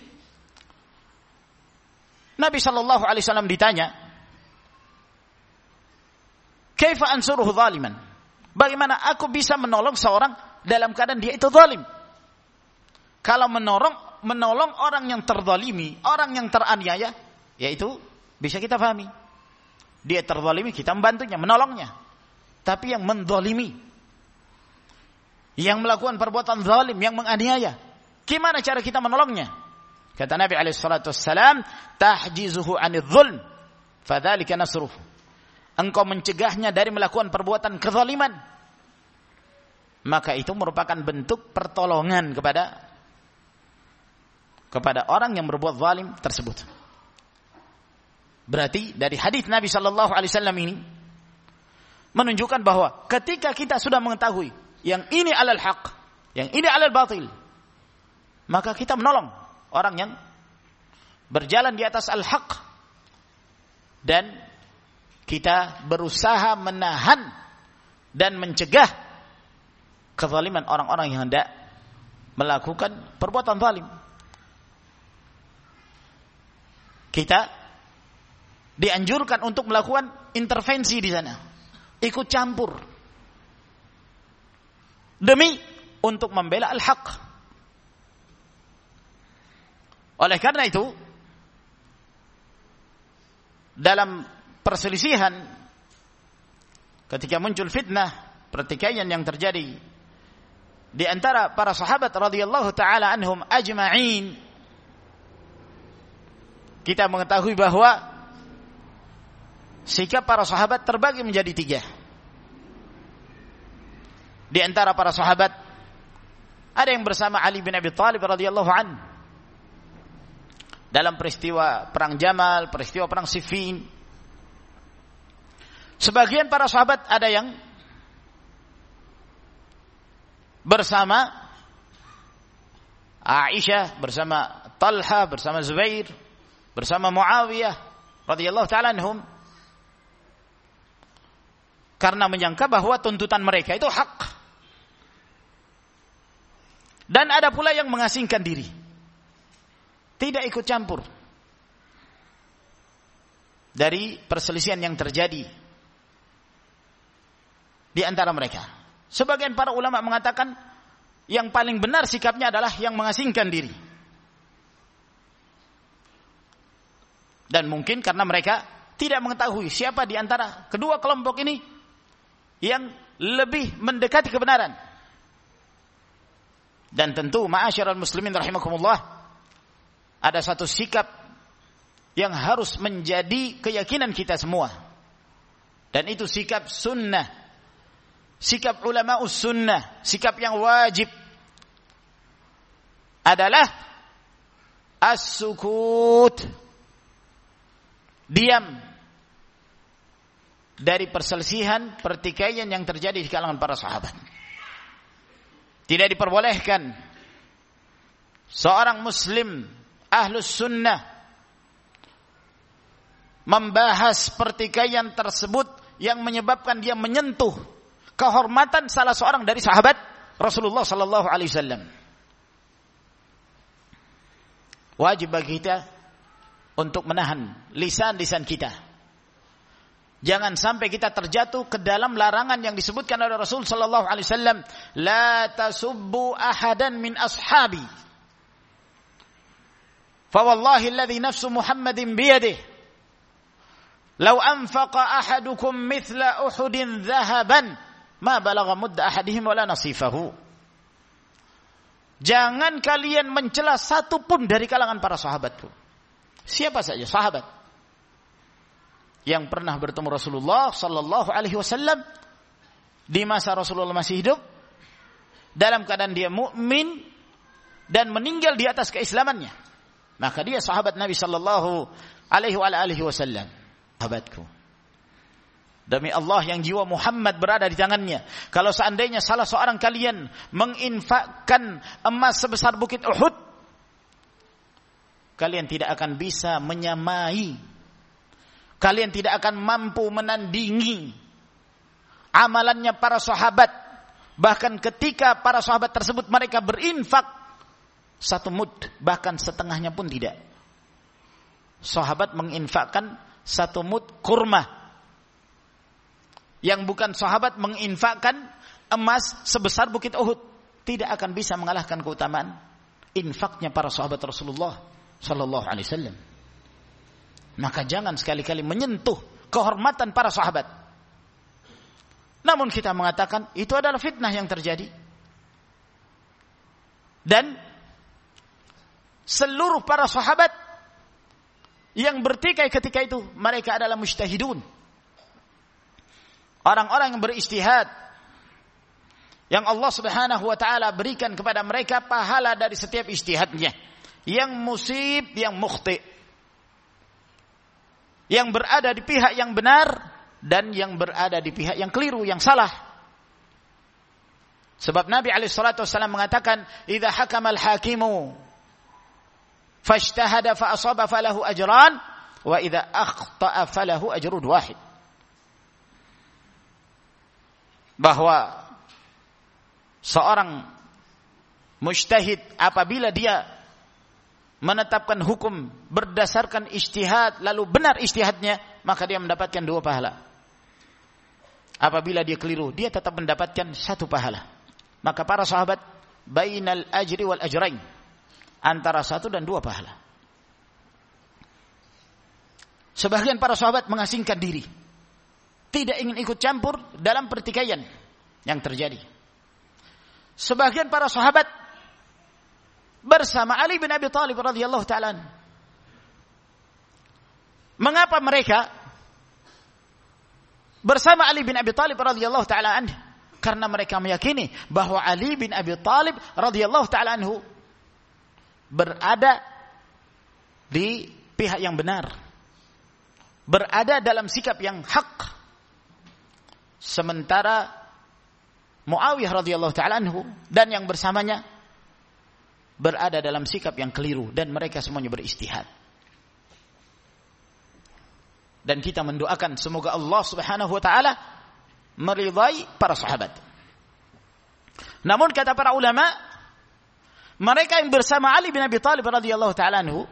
Nabi sallallahu alaihi wasallam ditanya, "Kaifa ansuruhu zaliman?" Bagaimana aku bisa menolong seorang dalam keadaan dia itu zalim? Kalau menolong orang yang terzalimi, orang yang teraniaya, yaitu bisa kita pahami. Dia terzalimi, kita membantunya, menolongnya. Tapi yang menzalimi, yang melakukan perbuatan zalim, yang menganiaya, gimana cara kita menolongnya? Kata Nabi SAW, "Tahjizuhu 'anil zulm, fadzalika nasruh." Engkau mencegahnya dari melakukan perbuatan kezaliman, maka itu merupakan bentuk pertolongan kepada orang yang berbuat zalim tersebut. Berarti dari hadis Nabi sallallahu alaihi wasallam ini menunjukkan bahwa ketika kita sudah mengetahui yang ini alal haq, yang ini alal batil, maka kita menolong orang yang berjalan di atas al-haq dan kita berusaha menahan dan mencegah kezaliman orang-orang yang hendak melakukan perbuatan zalim. Kita dianjurkan untuk melakukan intervensi di sana, ikut campur demi untuk membela al-haq. Oleh karena itu, dalam perselisihan ketika muncul fitnah, pertikaian yang terjadi di antara para sahabat radhiyallahu taala anhum ajma'in, kita mengetahui bahwa sikap para sahabat terbagi menjadi 3. Di antara para sahabat ada yang bersama Ali bin Abi Thalib radhiyallahu anhu dalam peristiwa perang Jamal, peristiwa perang Siffin. Sebagian para sahabat ada yang bersama Aisyah, bersama Talha, bersama Zubair, bersama Muawiyah radhiyallahu ta'ala anhum, karena menyangka bahwa tuntutan mereka itu hak. Dan ada pula yang mengasingkan diri, tidak ikut campur dari perselisihan yang terjadi di antara mereka. Sebagian para ulama mengatakan yang paling benar sikapnya adalah yang mengasingkan diri. Dan mungkin karena mereka tidak mengetahui siapa di antara kedua kelompok ini yang lebih mendekati kebenaran. Dan tentu ma'asyiral muslimin rahimakumullah, ada satu sikap yang harus menjadi keyakinan kita semua, dan itu sikap sunnah, sikap ulama'us sunnah, sikap yang wajib adalah as-sukut, diam dari perselisihan, pertikaian yang terjadi di kalangan para sahabat. Tidak diperbolehkan seorang muslim ahlus sunnah membahas pertikaian tersebut yang menyebabkan dia menyentuh kehormatan salah seorang dari sahabat Rasulullah sallallahu alaihi wasallam. Wajib bagi kita untuk menahan lisan-lisan kita. Jangan sampai kita terjatuh ke dalam larangan yang disebutkan oleh Rasul sallallahu alaihi wasallam, la tasubbu ahadan min ashabi. Fa wallahi alladhi nafsu Muhammadin biyadihi law anfaqa ahadukum mithla Uhudin dhahaban ma balagha mudda ahadihim wala nasifahu. Jangan kalian mencela satu pun dari kalangan para sahabatku. Siapa saja sahabat yang pernah bertemu Rasulullah sallallahu alaihi wasallam di masa Rasulullah masih hidup, dalam keadaan dia mukmin dan meninggal di atas keislamannya, maka dia sahabat Nabi sallallahu alaihi wasallam. Sahabatku, demi Allah yang jiwa Muhammad berada di tangannya, kalau seandainya salah seorang kalian menginfakkan emas sebesar bukit Uhud, kalian tidak akan bisa menyamai, kalian tidak akan mampu menandingi amalannya para sahabat. Bahkan ketika para sahabat tersebut mereka berinfak satu mud, bahkan setengahnya pun tidak. Sahabat menginfakkan satu mud kurma, yang bukan sahabat menginfakkan emas sebesar bukit Uhud. Tidak akan bisa mengalahkan keutamaan infaknya para sahabat Rasulullah sallallahu alaihi wasallam. Maka jangan sekali-kali menyentuh kehormatan para sahabat. Namun kita mengatakan itu adalah fitnah yang terjadi. Dan seluruh para sahabat yang bertikai ketika itu, mereka adalah mujtahidun. Orang-orang yang beristihad, yang Allah Subhanahu wa taala berikan kepada mereka pahala dari setiap istihadnya, yang musib, yang mukhti, yang berada di pihak yang benar dan yang berada di pihak yang keliru, yang salah. Sebab Nabi alaihi salatu wasallam mengatakan, "Idza hakamal hakimu fashtahada fa asaba falahu ajran wa idza akhta'a falahu ajrun wahid." Bahwa seorang mujtahid apabila dia menetapkan hukum berdasarkan ijtihad lalu benar ijtihadnya, maka dia mendapatkan 2 pahala. Apabila dia keliru, dia tetap mendapatkan 1 pahala. Maka para sahabat bainal ajri wal ajrain, antara 1 dan 2 pahala. Sebagian para sahabat mengasingkan diri, tidak ingin ikut campur dalam pertikaian yang terjadi. Sebagian para sahabat bersama Ali bin Abi Thalib radhiyallahu ta'ala. Mengapa mereka bersama Ali bin Abi Thalib radhiyallahu ta'ala anhu? Karena mereka meyakini bahwa Ali bin Abi Thalib radhiyallahu ta'ala anhu berada di pihak yang benar, berada dalam sikap yang hak. Sementara Muawiyah radhiyallahu ta'ala anhu dan yang bersamanya berada dalam sikap yang keliru, dan mereka semuanya beristihad. Dan kita mendoakan semoga Allah Subhanahu wa taala meridai para sahabat. Namun kata para ulama, mereka yang bersama Ali bin Abi Thalib radhiyallahu ta'ala anhu,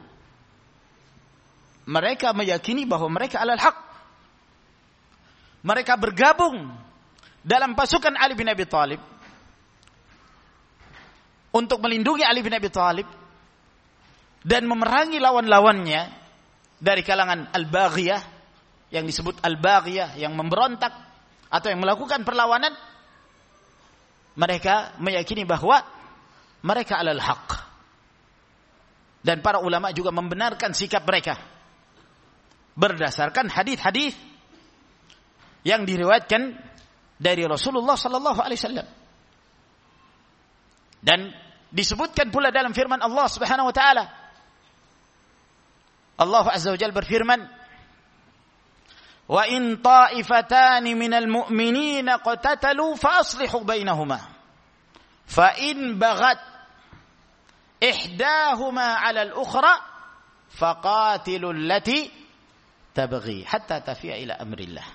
mereka meyakini bahwa mereka alal haq. Mereka bergabung dalam pasukan Ali bin Abi Thalib untuk melindungi Ali bin Abi Thalib dan memerangi lawan-lawannya dari kalangan al-baghiyah, yang disebut al-baghiyah, yang memberontak atau yang melakukan perlawanan. Mereka meyakini bahwa mereka alal haq. Dan para ulama juga membenarkan sikap mereka berdasarkan hadis-hadis yang diriwayatkan dari Rasulullah sallallahu alaihi wasallam. Dan disebutkan pula dalam firman Allah Subhanahu wa taala. Allah Azza wa Jalla berfirman, "Wa in ta'ifatani minal mu'minina qatatalu fa aslihu bainahuma. Fa in baghat ihdahuma 'ala al-ukhra faqatilu allati tabghi hatta tafi'a ila amrillah."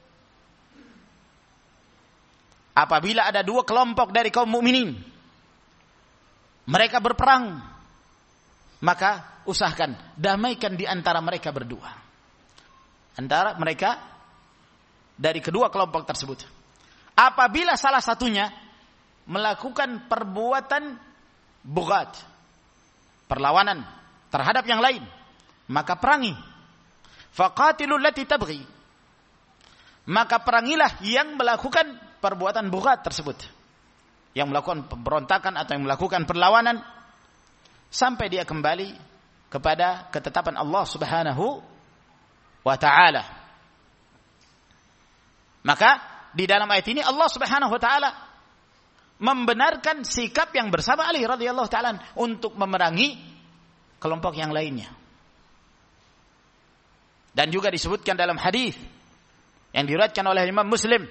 Apabila ada 2 kelompok dari kaum mukminin, mereka berperang, maka usahakan damaikan di antara mereka berdua, antara mereka dari kedua kelompok tersebut. Apabila salah satunya melakukan perbuatan bughat, perlawanan terhadap yang lain, maka perangi. Faqatilul lati tabghi, maka perangilah yang melakukan perbuatan bughat tersebut, yang melakukan pemberontakan atau yang melakukan perlawanan, sampai dia kembali kepada ketetapan Allah Subhanahu wa taala. Maka di dalam ayat ini Allah Subhanahu wa taala membenarkan sikap yang bersama Ali radhiyallahu taala untuk memerangi kelompok yang lainnya. Dan juga disebutkan dalam hadis yang diriwayatkan oleh Imam Muslim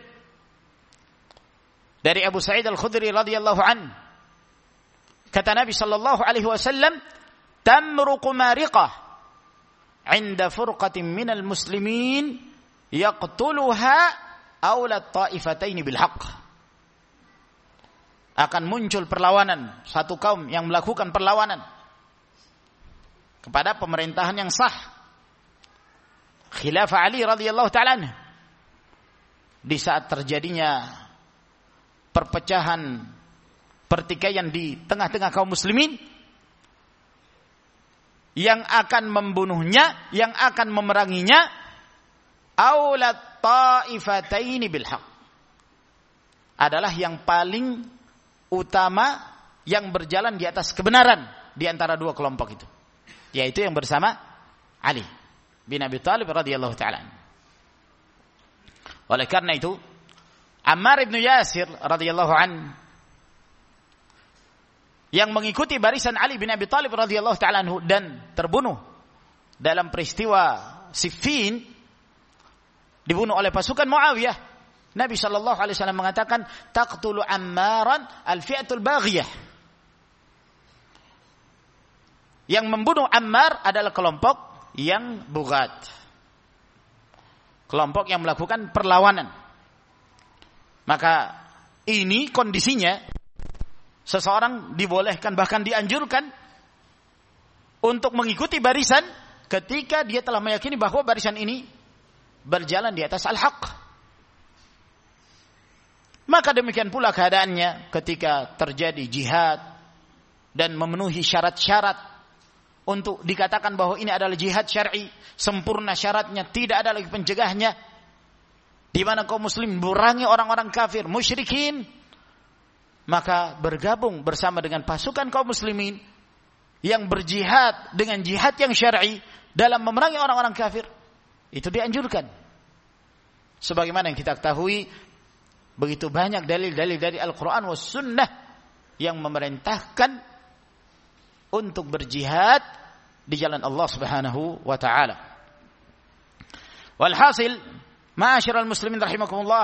dari Abu Sa'id Al-Khudri radhiyallahu an, kata Nabi sallallahu alaihi wasallam, "Tamruqu mariqah 'inda furqatin minal muslimin yaqtuluha awla at-ta'ifatain bil haqq." Akan muncul perlawanan, satu kaum yang melakukan perlawanan kepada pemerintahan yang sah, khilafah Ali radhiyallahu ta'ala anhu, di saat terjadinya perpecahan, pertikaian di tengah-tengah kaum muslimin, yang akan membunuhnya, yang akan memeranginya, aulat ta'ifataini bil haq, adalah yang paling utama, yang berjalan di atas kebenaran di antara 2 kelompok itu, yaitu yang bersama Ali bin Abi Thalib radhiyallahu ta'ala. Oleh karena itu Ammar ibn Yasir radhiyallahu an, yang mengikuti barisan Ali bin Abi Thalib radhiyallahu ta'ala anhu dan terbunuh dalam peristiwa Siffin, dibunuh oleh pasukan Muawiyah, Nabi sallallahu alaihi wasallam mengatakan, "Taqtulu Ammaran al-fi'atul baghiyah." Yang membunuh Ammar adalah kelompok yang bughat, kelompok yang melakukan perlawanan. Maka ini kondisinya seseorang dibolehkan bahkan dianjurkan untuk mengikuti barisan ketika dia telah meyakini bahwa barisan ini berjalan di atas al-haq. Maka demikian pula keadaannya ketika terjadi jihad dan memenuhi syarat-syarat untuk dikatakan bahwa ini adalah jihad syar'i, sempurna syaratnya, tidak ada lagi pencegahnya, di mana kaum muslim memerangi orang-orang kafir, musyrikin, maka bergabung bersama dengan pasukan kaum muslimin yang berjihad dengan jihad yang syar'i dalam memerangi orang-orang kafir. Itu dianjurkan. Sebagaimana yang kita ketahui, begitu banyak dalil-dalil dari Al-Quran was sunnah yang memerintahkan untuk berjihad di jalan Allah Subhanahu wa taala. Walhasil, ma'asyiral muslimin rahimakumullah,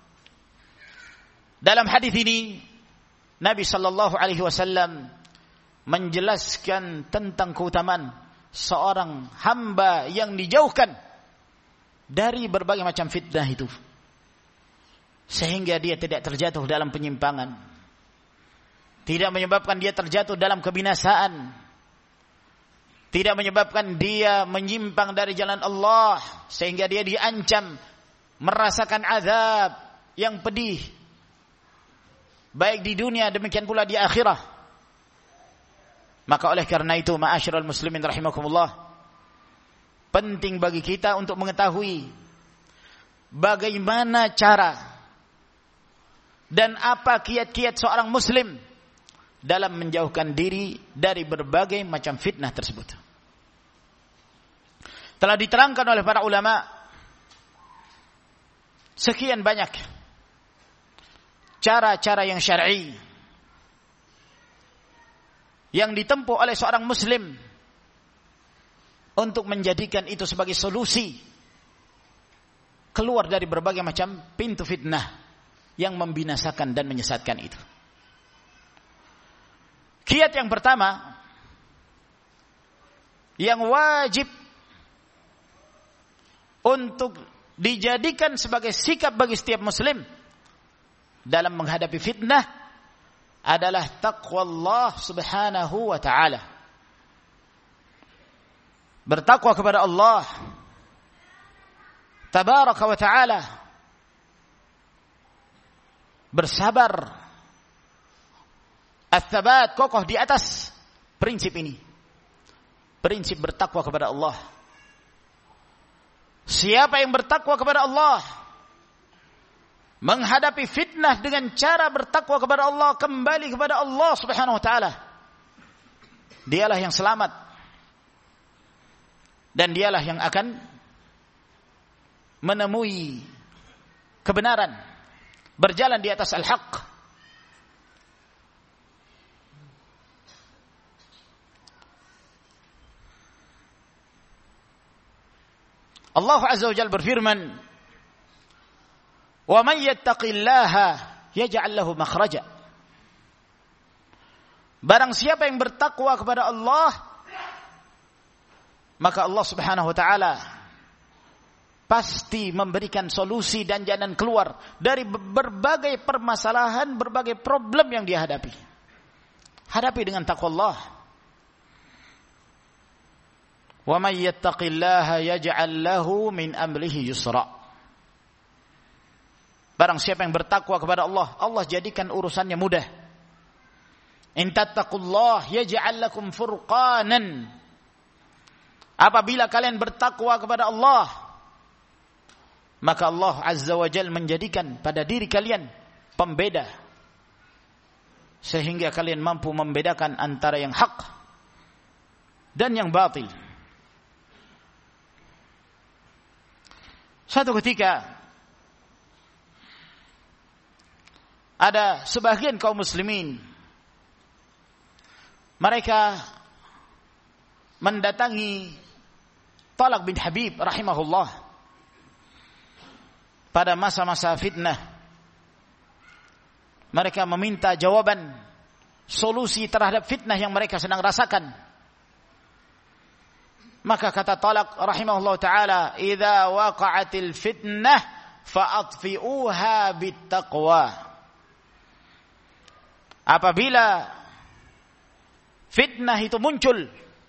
dalam hadis ini Nabi sallallahu alaihi wasallam menjelaskan tentang keutamaan seorang hamba yang dijauhkan dari berbagai macam fitnah itu, sehingga dia tidak terjatuh dalam penyimpangan, tidak menyebabkan dia terjatuh dalam kebinasaan, tidak menyebabkan dia menyimpang dari jalan Allah sehingga dia diancam merasakan azab yang pedih baik di dunia demikian pula di akhirah. Maka oleh karena itu, ma'asyiral muslimin rahimakumullah, penting bagi kita untuk mengetahui bagaimana cara dan apa kiat-kiat seorang muslim dalam menjauhkan diri dari berbagai macam fitnah tersebut. Telah diterangkan oleh para ulama sekian banyak cara-cara yang syar'i yang ditempuh oleh seorang muslim untuk menjadikan itu sebagai solusi keluar dari berbagai macam pintu fitnah yang membinasakan dan menyesatkan itu. Kiat yang pertama yang wajib untuk dijadikan sebagai sikap bagi setiap muslim dalam menghadapi fitnah adalah taqwa Allah Subhanahu wa taala. Bertakwa kepada Allah tabaraka wa taala, bersabar, ats-tsabat, kokoh di atas prinsip ini, prinsip bertakwa kepada Allah. Siapa yang bertakwa kepada Allah, menghadapi fitnah dengan cara bertakwa kepada Allah, kembali kepada Allah Subhanahu wa taala, dialah yang selamat dan dialah yang akan menemui kebenaran, berjalan di atas al-haq. Allah Azza wa Jalla berfirman, "Wa man yattaqillaha yaj'al lahu makhraja." Barang siapa yang bertakwa kepada Allah, maka Allah Subhanahu wa taala pasti memberikan solusi dan jalan keluar dari berbagai permasalahan, berbagai problem yang dia hadapi. Hadapi dengan takwa Allah. Wa may yattaqillaha yaj'al lahu min amrihi yusra. Barang siapa yang bertakwa kepada Allah, Allah jadikan urusannya mudah. In tattaqullah yaj'al lakum furqanan. Apabila kalian bertakwa kepada Allah, maka Allah Azza wa Jalla menjadikan pada diri kalian pembeda, sehingga kalian mampu membedakan antara yang hak dan yang batil. Satu ketika ada sebagian kaum muslimin, mereka mendatangi Talaq bin Habib rahimahullah pada masa-masa fitnah. Mereka meminta jawaban, solusi terhadap fitnah yang mereka sedang rasakan. Maka kata Talaq rahimahullah ta'ala, "Idza waqa'atil fitnah fa'atfi'uha bittaqwa." apabila fitnah itu muncul,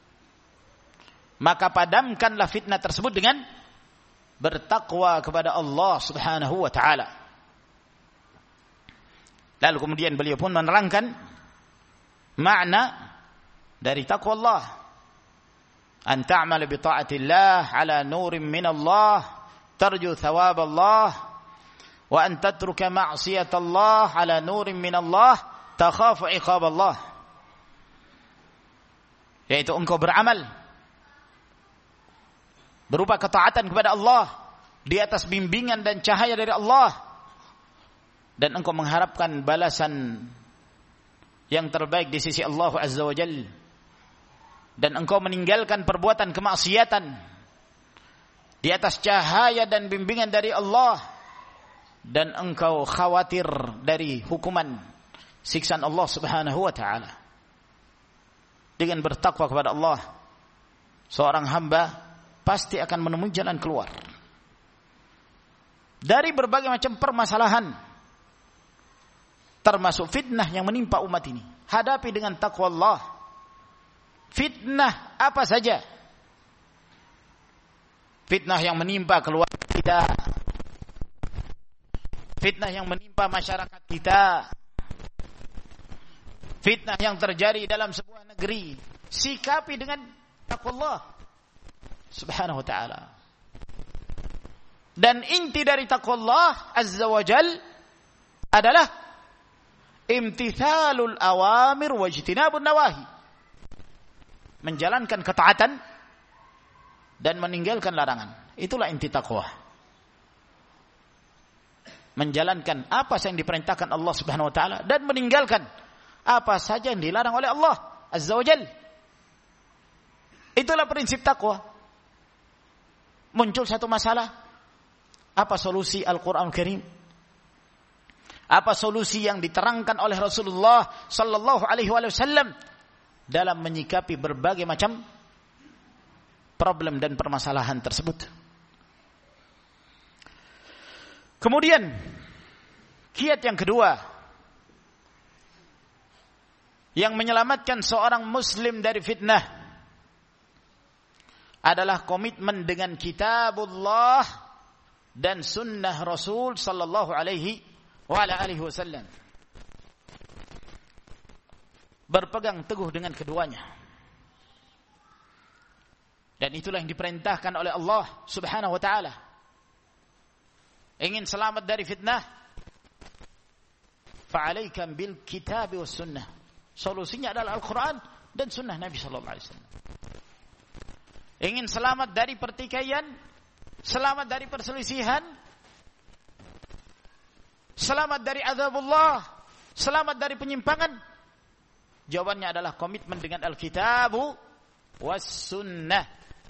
maka padamkanlah fitnah tersebut dengan bertakwa kepada Allah Subhanahu wa taala. Lalu kemudian beliau pun menerangkan makna dari takwa Allah. An ta'mal bi ta'atillah ala nurin min Allah tarju thawab Allah wa an tatruka ma'siyat Allah ala nurin min Allah takhafu iqab Allah. Yaitu engkau beramal berupa ketaatan kepada Allah di atas bimbingan dan cahaya dari Allah, dan engkau mengharapkan balasan yang terbaik di sisi Allah Azza wa Jalla, dan engkau meninggalkan perbuatan kemaksiatan di atas cahaya dan bimbingan dari Allah, dan engkau khawatir dari hukuman siksaan Allah Subhanahu wa taala. Dengan bertakwa kepada Allah, seorang hamba pasti akan menemui jalan keluar dari berbagai macam permasalahan, termasuk fitnah yang menimpa umat ini. Hadapi dengan takwa Allah. Fitnah apa saja? Fitnah yang menimpa keluarga kita, fitnah yang menimpa masyarakat kita, fitnah yang terjadi dalam sebuah negeri, sikapi dengan takwa Allah Subhanahu wa ta'ala. Dan inti dari takwa Allah Azza wa Jal adalah imtithalul awamir wa ijtinabun nawahi. Menjalankan ketaatan dan meninggalkan larangan. Itulah inti takwa. Menjalankan apa yang diperintahkan Allah Subhanahu wa ta'ala dan meninggalkan apa saja yang dilarang oleh Allah Azza wa Jal. Itulah prinsip takwa. Muncul satu masalah, apa solusi Al-Quran Al-Karim? Apa solusi yang diterangkan oleh Rasulullah sallallahu alaihi wasallam dalam menyikapi berbagai macam problem dan permasalahan tersebut? Kemudian kiat yang kedua yang menyelamatkan seorang muslim dari fitnah adalah komitmen dengan kitabullah dan sunnah Rasul sallallahu alaihi wasallam. Berpegang teguh dengan keduanya. Dan itulah yang diperintahkan oleh Allah Subhanahu wa taala. Ingin selamat dari fitnah, fa'alaikam bil kitab was sunnah. Solusinya adalah Al-Quran dan sunnah Nabi sallallahu alaihi wasallam. Ingin selamat dari pertikaian, selamat dari perselisihan, selamat dari azabullah, selamat dari penyimpangan, jawabannya adalah komitmen dengan Alkitabu was sunnah.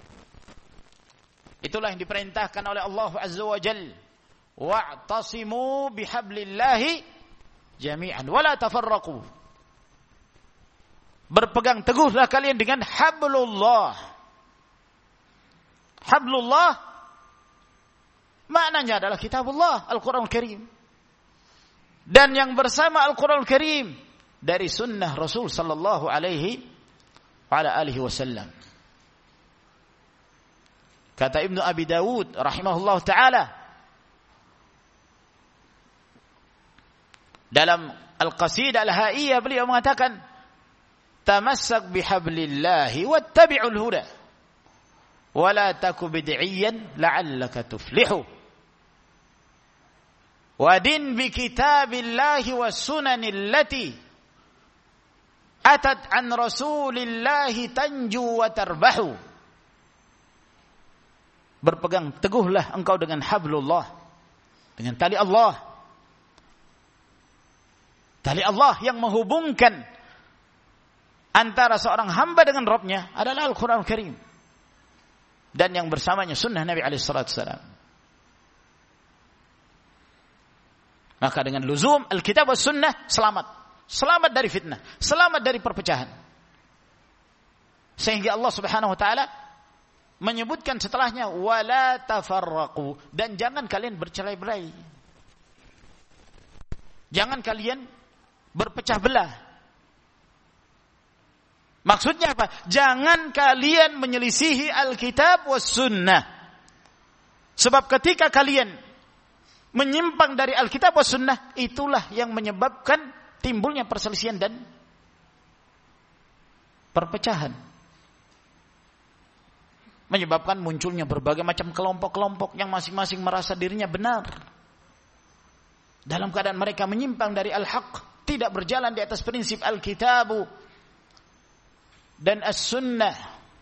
Itulah yang diperintahkan oleh Allah Azza wa Jalla. Wa'tasimu bihablillahi jami'an wa la tafarraqu. Berpegang teguhlah kalian dengan hablullah. Hablullah maknanya adalah kitabullah, Al-Quran Al-Karim. Dan yang bersama Al-Quran Al-Karim dari sunnah Rasul sallallahu alaihi wasallam. Kata Ibnu Abi Dawud rahimahullah ta'ala dalam Al-Qasidah Al-Haiyah, beliau mengatakan, tamassak bihablillahi wattabi'ul huda wala taku bid'iyan la'allaka tuflihu wadin bi kitabillahi was sunanil lati atat an rasulillahi tanju wa tarbahu. Berpegang teguhlah engkau dengan hablullah, dengan tali Allah. Tali Allah yang menghubungkan antara seorang hamba dengan Rabbnya adalah Al-Quran Al-Karim. Dan yang bersamanya sunnah Nabi SAW. Maka dengan luzum Alkitab was sunnah selamat. Selamat dari fitnah. Selamat dari perpecahan. Sehingga Allah Subhanahu wa ta'ala menyebutkan setelahnya wala tafarraqu, dan jangan kalian bercerai-berai. Jangan kalian berpecah belah. Maksudnya apa? Jangan kalian menyelisihi Alkitab was sunnah. Sebab ketika kalian menyimpang dari Alkitab was sunnah, itulah yang menyebabkan timbulnya perselisihan dan perpecahan. Menyebabkan munculnya berbagai macam kelompok-kelompok yang masing-masing merasa dirinya benar. Dalam keadaan mereka menyimpang dari al-haq, tidak berjalan di atas prinsip Alkitabu dan as-sunnah.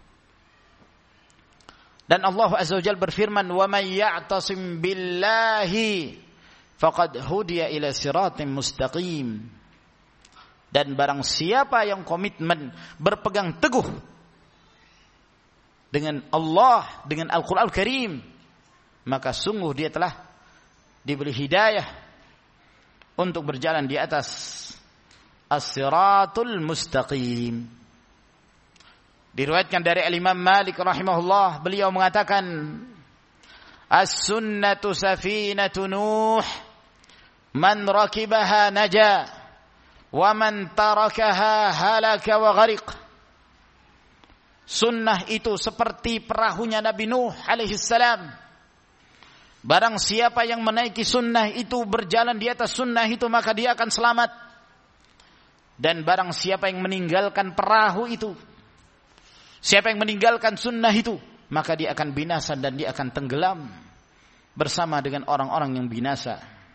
Dan Allah Azza wa Jalla berfirman, "Wa may ya'tasim billahi faqad hudiya ila siratim mustaqim." Dan barang siapa yang komitmen berpegang teguh dengan Allah, dengan Al-Qur'an Al-Karim, maka sungguh dia telah diberi hidayah untuk berjalan di atas as-siratul mustaqim. Diriwayatkan dari Imam Malik rahimahullah, beliau mengatakan, "As-sunnatu safinatu Nuh, man rakibaha naja, wa man tarakaha halaka wa ghariq." Sunnah itu seperti perahunya Nabi Nuh alaihi salam. Barang siapa yang menaiki sunnah itu, berjalan di atas sunnah itu, maka dia akan selamat. Dan barang siapa yang meninggalkan perahu itu, siapa yang meninggalkan sunnah itu, maka dia akan binasa dan dia akan tenggelam bersama dengan orang-orang yang binasa.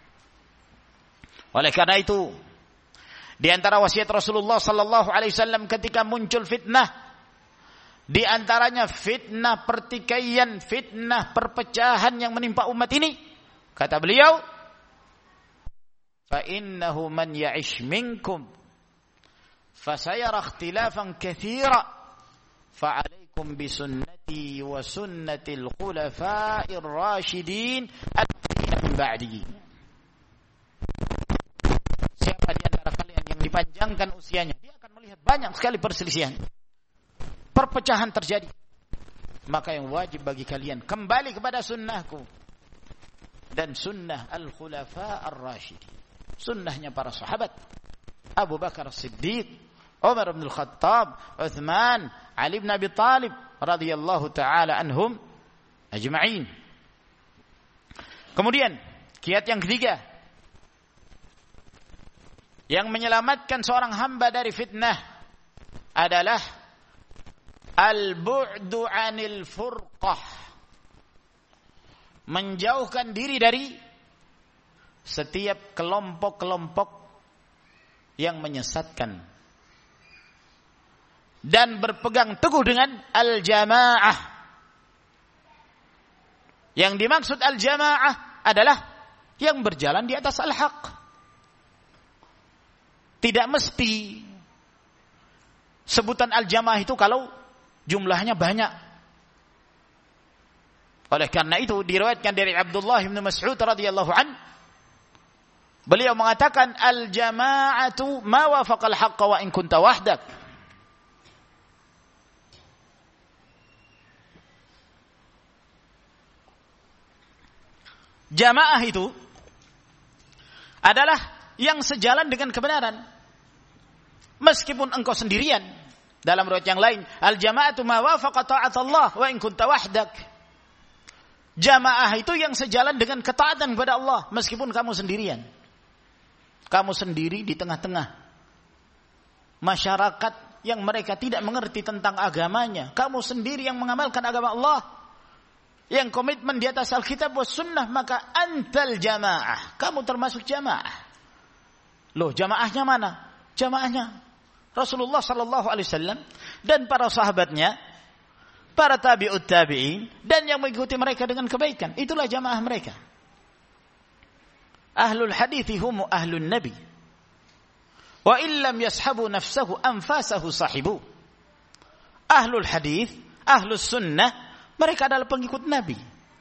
Oleh karena itu, di antara wasiat Rasulullah sallallahu alaihi wasallam ketika muncul fitnah, di antaranya fitnah pertikaian, fitnah perpecahan yang menimpa umat ini, kata beliau, "Fa innahu man ya'ish minkum fasayara ikhtilafan katsira fa 'alaikum bi sunnati wa sunnatil khulafa'ir rasyidin al-mahdiyyin min ba'di." Siapa di antara kalian yang dipanjangkan usianya, dia akan melihat banyak sekali perselisihan, perpecahan terjadi. Maka yang wajib bagi kalian kembali kepada sunnahku dan sunnah al-khulafa ar-rasyidin, sunnahnya para sahabat Abu Bakar As-Siddiq, Umar bin Al-Khattab, Uthman, Ali bin Abi Talib radhiyallahu taala anhum ajma'in. Kemudian kiat yang ketiga yang menyelamatkan seorang hamba dari fitnah adalah al-bu'du 'anil furqah, menjauhkan diri dari setiap kelompok-kelompok yang menyesatkan dan berpegang teguh dengan al-jamaah. Yang dimaksud al-jamaah adalah yang berjalan di atas al-haq. Tidak mesti sebutan al-jamaah itu kalau jumlahnya banyak. Oleh karena itu diriwayatkan dari Abdullah bin Mas'ud radhiyallahu an, beliau mengatakan, "Al-jama'atu ma wafaqal haqqa wa in kunta wahdak." Jamaah itu adalah yang sejalan dengan kebenaran meskipun engkau sendirian. Dalam riwayat yang lain, al-jama'atu ma wafaqa ta'atallah wa in kunta wahdak. Jamaah itu yang sejalan dengan ketaatan kepada Allah meskipun kamu sendirian. Kamu sendiri di tengah-tengah masyarakat yang mereka tidak mengerti tentang agamanya. Kamu sendiri yang mengamalkan agama Allah, yang komitmen di atas Alkitab was sunnah, maka antal jamaah. Kamu termasuk jamaah. Loh, jamaahnya mana? Jamaahnya Rasulullah sallallahu alaihi wasallam dan para sahabatnya, para tabi'ut tabi'in, dan yang mengikuti mereka dengan kebaikan. Itulah jamaah mereka. Ahlul hadithi hum ahlun nabi. Wa illam yashabu nafsahu anfasahu sahibu. Ahlul hadith, ahlus sunnah, mereka adalah pengikut Nabi.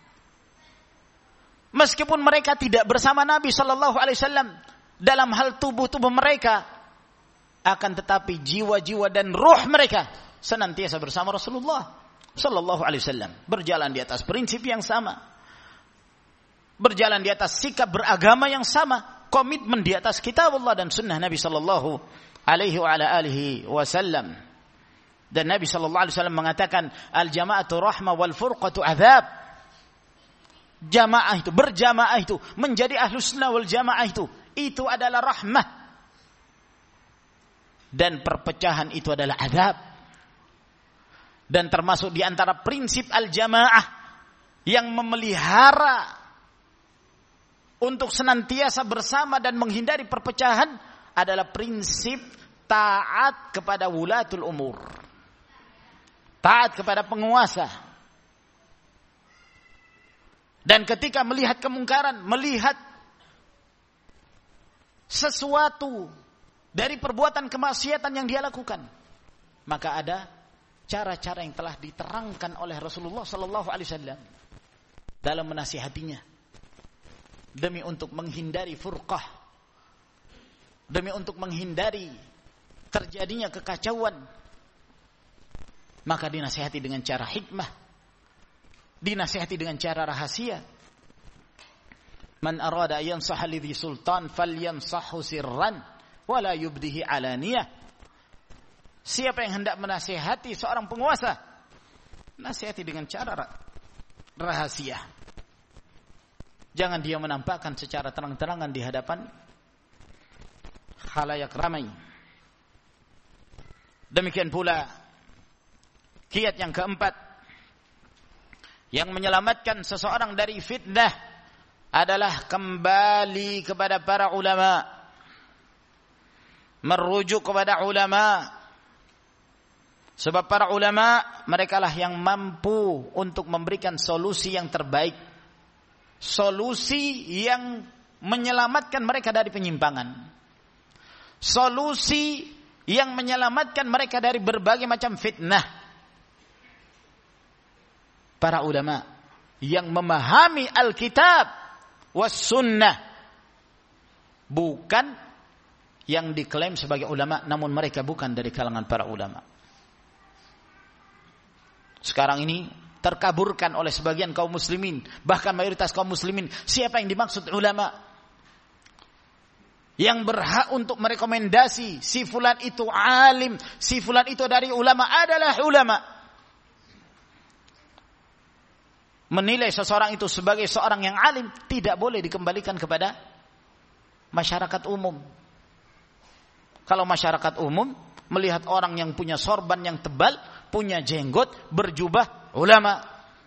Meskipun mereka tidak bersama Nabi sallallahu alaihi wasallam dalam hal tubuh-tubuh mereka, akan tetapi jiwa-jiwa dan ruh mereka senantiasa bersama Rasulullah sallallahu alaihi wasallam, berjalan di atas prinsip yang sama, berjalan di atas sikap beragama yang sama. komitmen di atas kitab Allah dan sunnah Nabi sallallahu alaihi wa ala alihi wasallam. Dan Nabi sallallahu alaihi wasallam mengatakan al-jama'atu rahmah wal furqatu adzab. Jamaah itu, berjamaah itu, menjadi ahlus sunnah wal jamaah itu adalah rahmah. Dan perpecahan itu adalah azab. Dan termasuk di antara prinsip al-jamaah yang memelihara untuk senantiasa bersama dan menghindari perpecahan adalah prinsip taat kepada wulatul umur. Taat kepada penguasa. Dan ketika melihat kemungkaran, melihat sesuatu dari perbuatan kemaksiatan yang dia lakukan, maka ada cara-cara yang telah diterangkan oleh Rasulullah sallallahu alaihi wasallam dalam menasihatinya demi untuk menghindari furqah, demi untuk menghindari terjadinya kekacauan. Maka dinasihati dengan cara hikmah, dinasihati dengan cara rahasia. Man arada yansaha lidhi sultan falyansahu sirran wala yubdihi alaniyah. Siapa yang hendak menasihati seorang penguasa, nasihati dengan cara rahasia. Jangan dia menampakkan secara terang-terangan di hadapan khalayak ramai. Demikian pula kiat yang keempat yang menyelamatkan seseorang dari fitnah adalah kembali kepada para ulama, merujuk kepada ulama. Sebab para ulama mereka lah yang mampu untuk memberikan solusi yang terbaik, solusi yang menyelamatkan mereka dari penyimpangan, solusi yang menyelamatkan mereka dari berbagai macam fitnah. Para ulama yang memahami Alkitab was sunnah, bukan yang diklaim sebagai ulama namun mereka bukan dari kalangan para ulama. Sekarang ini terkaburkan oleh sebagian kaum muslimin, bahkan mayoritas kaum muslimin, siapa yang dimaksud ulama. Yang berhak untuk merekomendasi si fulan itu alim, si fulan itu dari ulama adalah ulama. Menilai seseorang itu sebagai seorang yang alim tidak boleh dikembalikan kepada masyarakat umum. Kalau masyarakat umum melihat orang yang punya sorban yang tebal, punya jenggot, berjubah, ulama.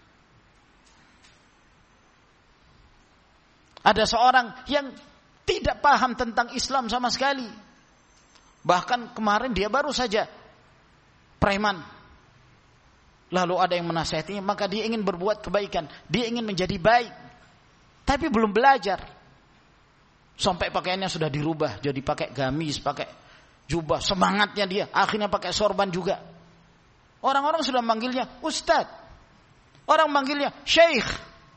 Ada seorang yang tidak paham tentang Islam sama sekali. Bahkan kemarin dia baru saja preman. Lalu ada yang menasihatinya, maka dia ingin berbuat kebaikan, dia ingin menjadi baik, tapi belum belajar. Sampai pakaiannya sudah dirubah, jadi pakai gamis, pakai jubah, semangatnya dia, akhirnya pakai sorban juga. Orang-orang sudah manggilnya ustadz, orang manggilnya syekh.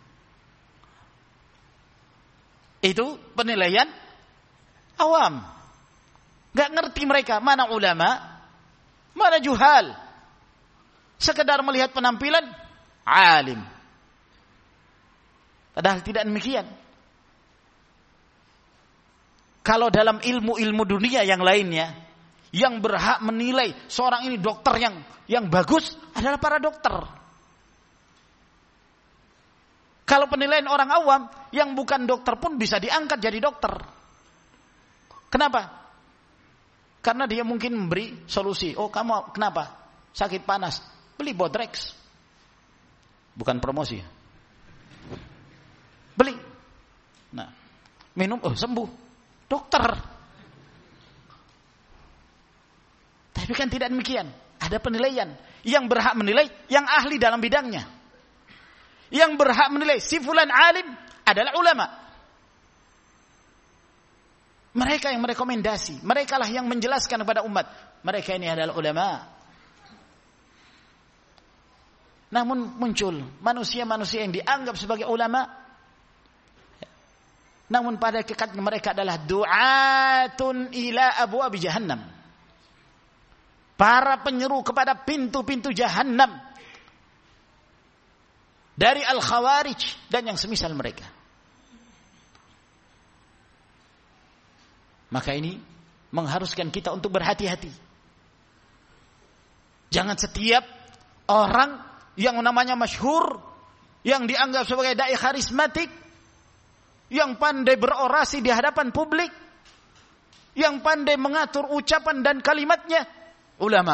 Itu penilaian awam. Gak ngerti mereka mana ulama, mana juhal. Sekedar melihat penampilan alim. Padahal tidak demikian. Kalau dalam ilmu-ilmu dunia yang lainnya, yang berhak menilai seorang ini dokter yang bagus adalah para dokter. Kalau penilaian orang awam yang bukan dokter pun bisa diangkat jadi dokter. Kenapa? Karena dia mungkin memberi solusi. Oh, kamu kenapa? Sakit panas. Beli Bodrex. Bukan promosi. Beli. Nah, minum, oh sembuh. Dokter. Tapi kan tidak demikian. Ada penilaian. Yang berhak menilai yang ahli dalam bidangnya. Yang berhak menilai si fulan alim adalah ulama. Mereka yang merekomendasi. Mereka lah yang menjelaskan kepada umat. Mereka ini adalah ulama. Namun muncul manusia-manusia yang dianggap sebagai ulama. Namun pada hakikatnya mereka adalah du'atun ila abwabi jahannam. Para penyeru kepada pintu-pintu jahannam. Dari al-khawarij dan yang semisal mereka. Maka ini mengharuskan kita untuk berhati-hati. Jangan setiap orang yang namanya masyhur, yang dianggap sebagai dai karismatik, yang pandai berorasi di hadapan publik, yang pandai mengatur ucapan dan kalimatnya, ulama.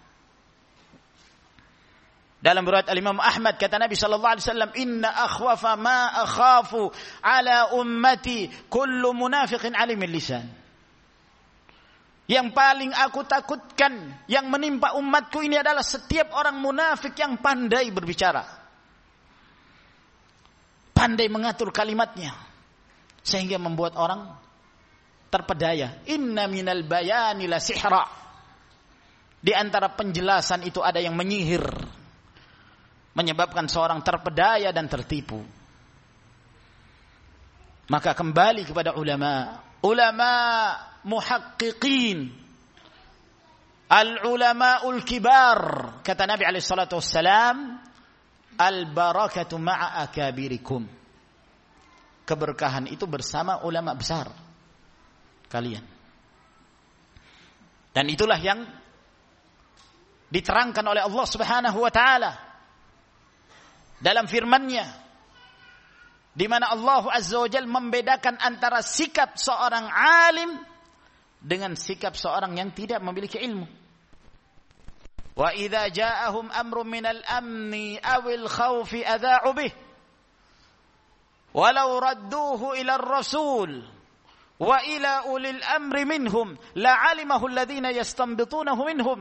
Dalam riwayat Al-Imam Ahmad kata Nabi sallallahu alaihi wasallam, "Inna akhwafa ma akhafu ala ummati kullu munafiqin alimil lisan." Yang paling aku takutkan yang menimpa umatku ini adalah setiap orang munafik yang pandai berbicara, pandai mengatur kalimatnya, sehingga membuat orang terpedaya. Inna minal bayani la sihra. Di antara penjelasan itu ada yang menyihir, menyebabkan seorang terpedaya dan tertipu. Maka kembali kepada ulama muhaqqiqin, al-ulama'ul kibar. Kata Nabi alaihi salatu wassalam, al-barakatu ma'a akabirikum. Keberkahan itu bersama ulama besar kalian. Dan itulah yang diterangkan oleh Allah Subhanahu wa taala dalam firman-Nya, di mana Allah Azza wa Jalla membedakan antara sikap seorang alim dengan sikap seorang yang tidak memiliki ilmu. Wa idza ja'ahum amrun minal amni awil khawfi adha'u bih walau radduhu ila ar-rasul wa ila ulil amri minhum la'alimahu alladhina yastanbitunahu minhum.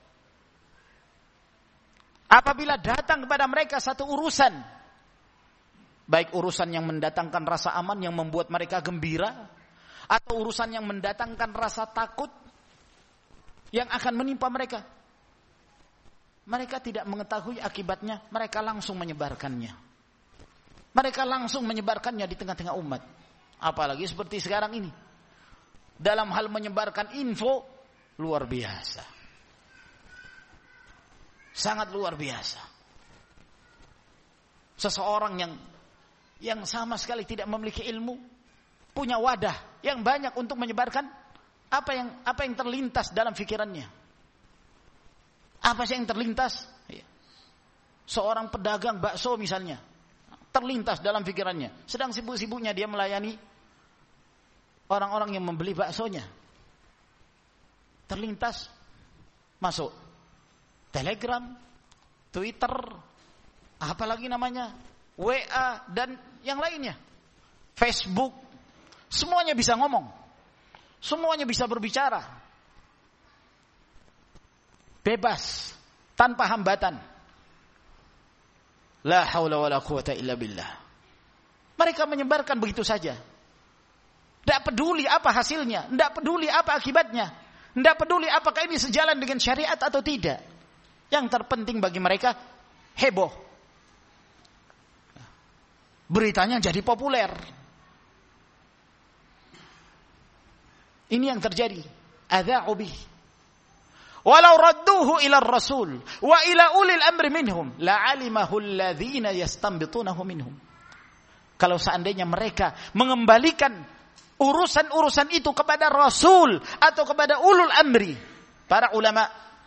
Apabila datang kepada mereka satu urusan, baik urusan yang mendatangkan rasa aman yang membuat mereka gembira, atau urusan yang mendatangkan rasa takut yang akan menimpa mereka, mereka tidak mengetahui akibatnya, mereka langsung menyebarkannya. Mereka langsung menyebarkannya di tengah-tengah umat. Apalagi seperti sekarang ini, dalam hal menyebarkan info, luar biasa. Sangat luar biasa. Seseorang yang sama sekali tidak memiliki ilmu, punya wadah yang banyak untuk menyebarkan apa yang terlintas dalam pikirannya. Apa sih yang terlintas? Seorang pedagang bakso misalnya, terlintas dalam pikirannya, sedang sibuk-sibuknya dia melayani orang-orang yang membeli baksonya. Terlintas, masuk Telegram, Twitter, apalagi namanya, WA dan yang lainnya, Facebook, semuanya bisa ngomong, semuanya bisa berbicara, bebas, tanpa hambatan. La haula wala quwata illa billah. Mereka menyebarkan begitu saja. Tidak peduli apa hasilnya, tidak peduli apa akibatnya, tidak peduli apakah ini sejalan dengan syariat atau tidak. Yang terpenting bagi mereka heboh, beritanya jadi populer. Ini yang terjadi. Adza'u bih. Walau radduhu ila ar-rasul wa ila ulil amri minhum la'alimahu alladhina yastanbitunahu minhum. Kalau seandainya mereka mengembalikan urusan-urusan itu kepada Rasul atau kepada ulul amri, para ulama,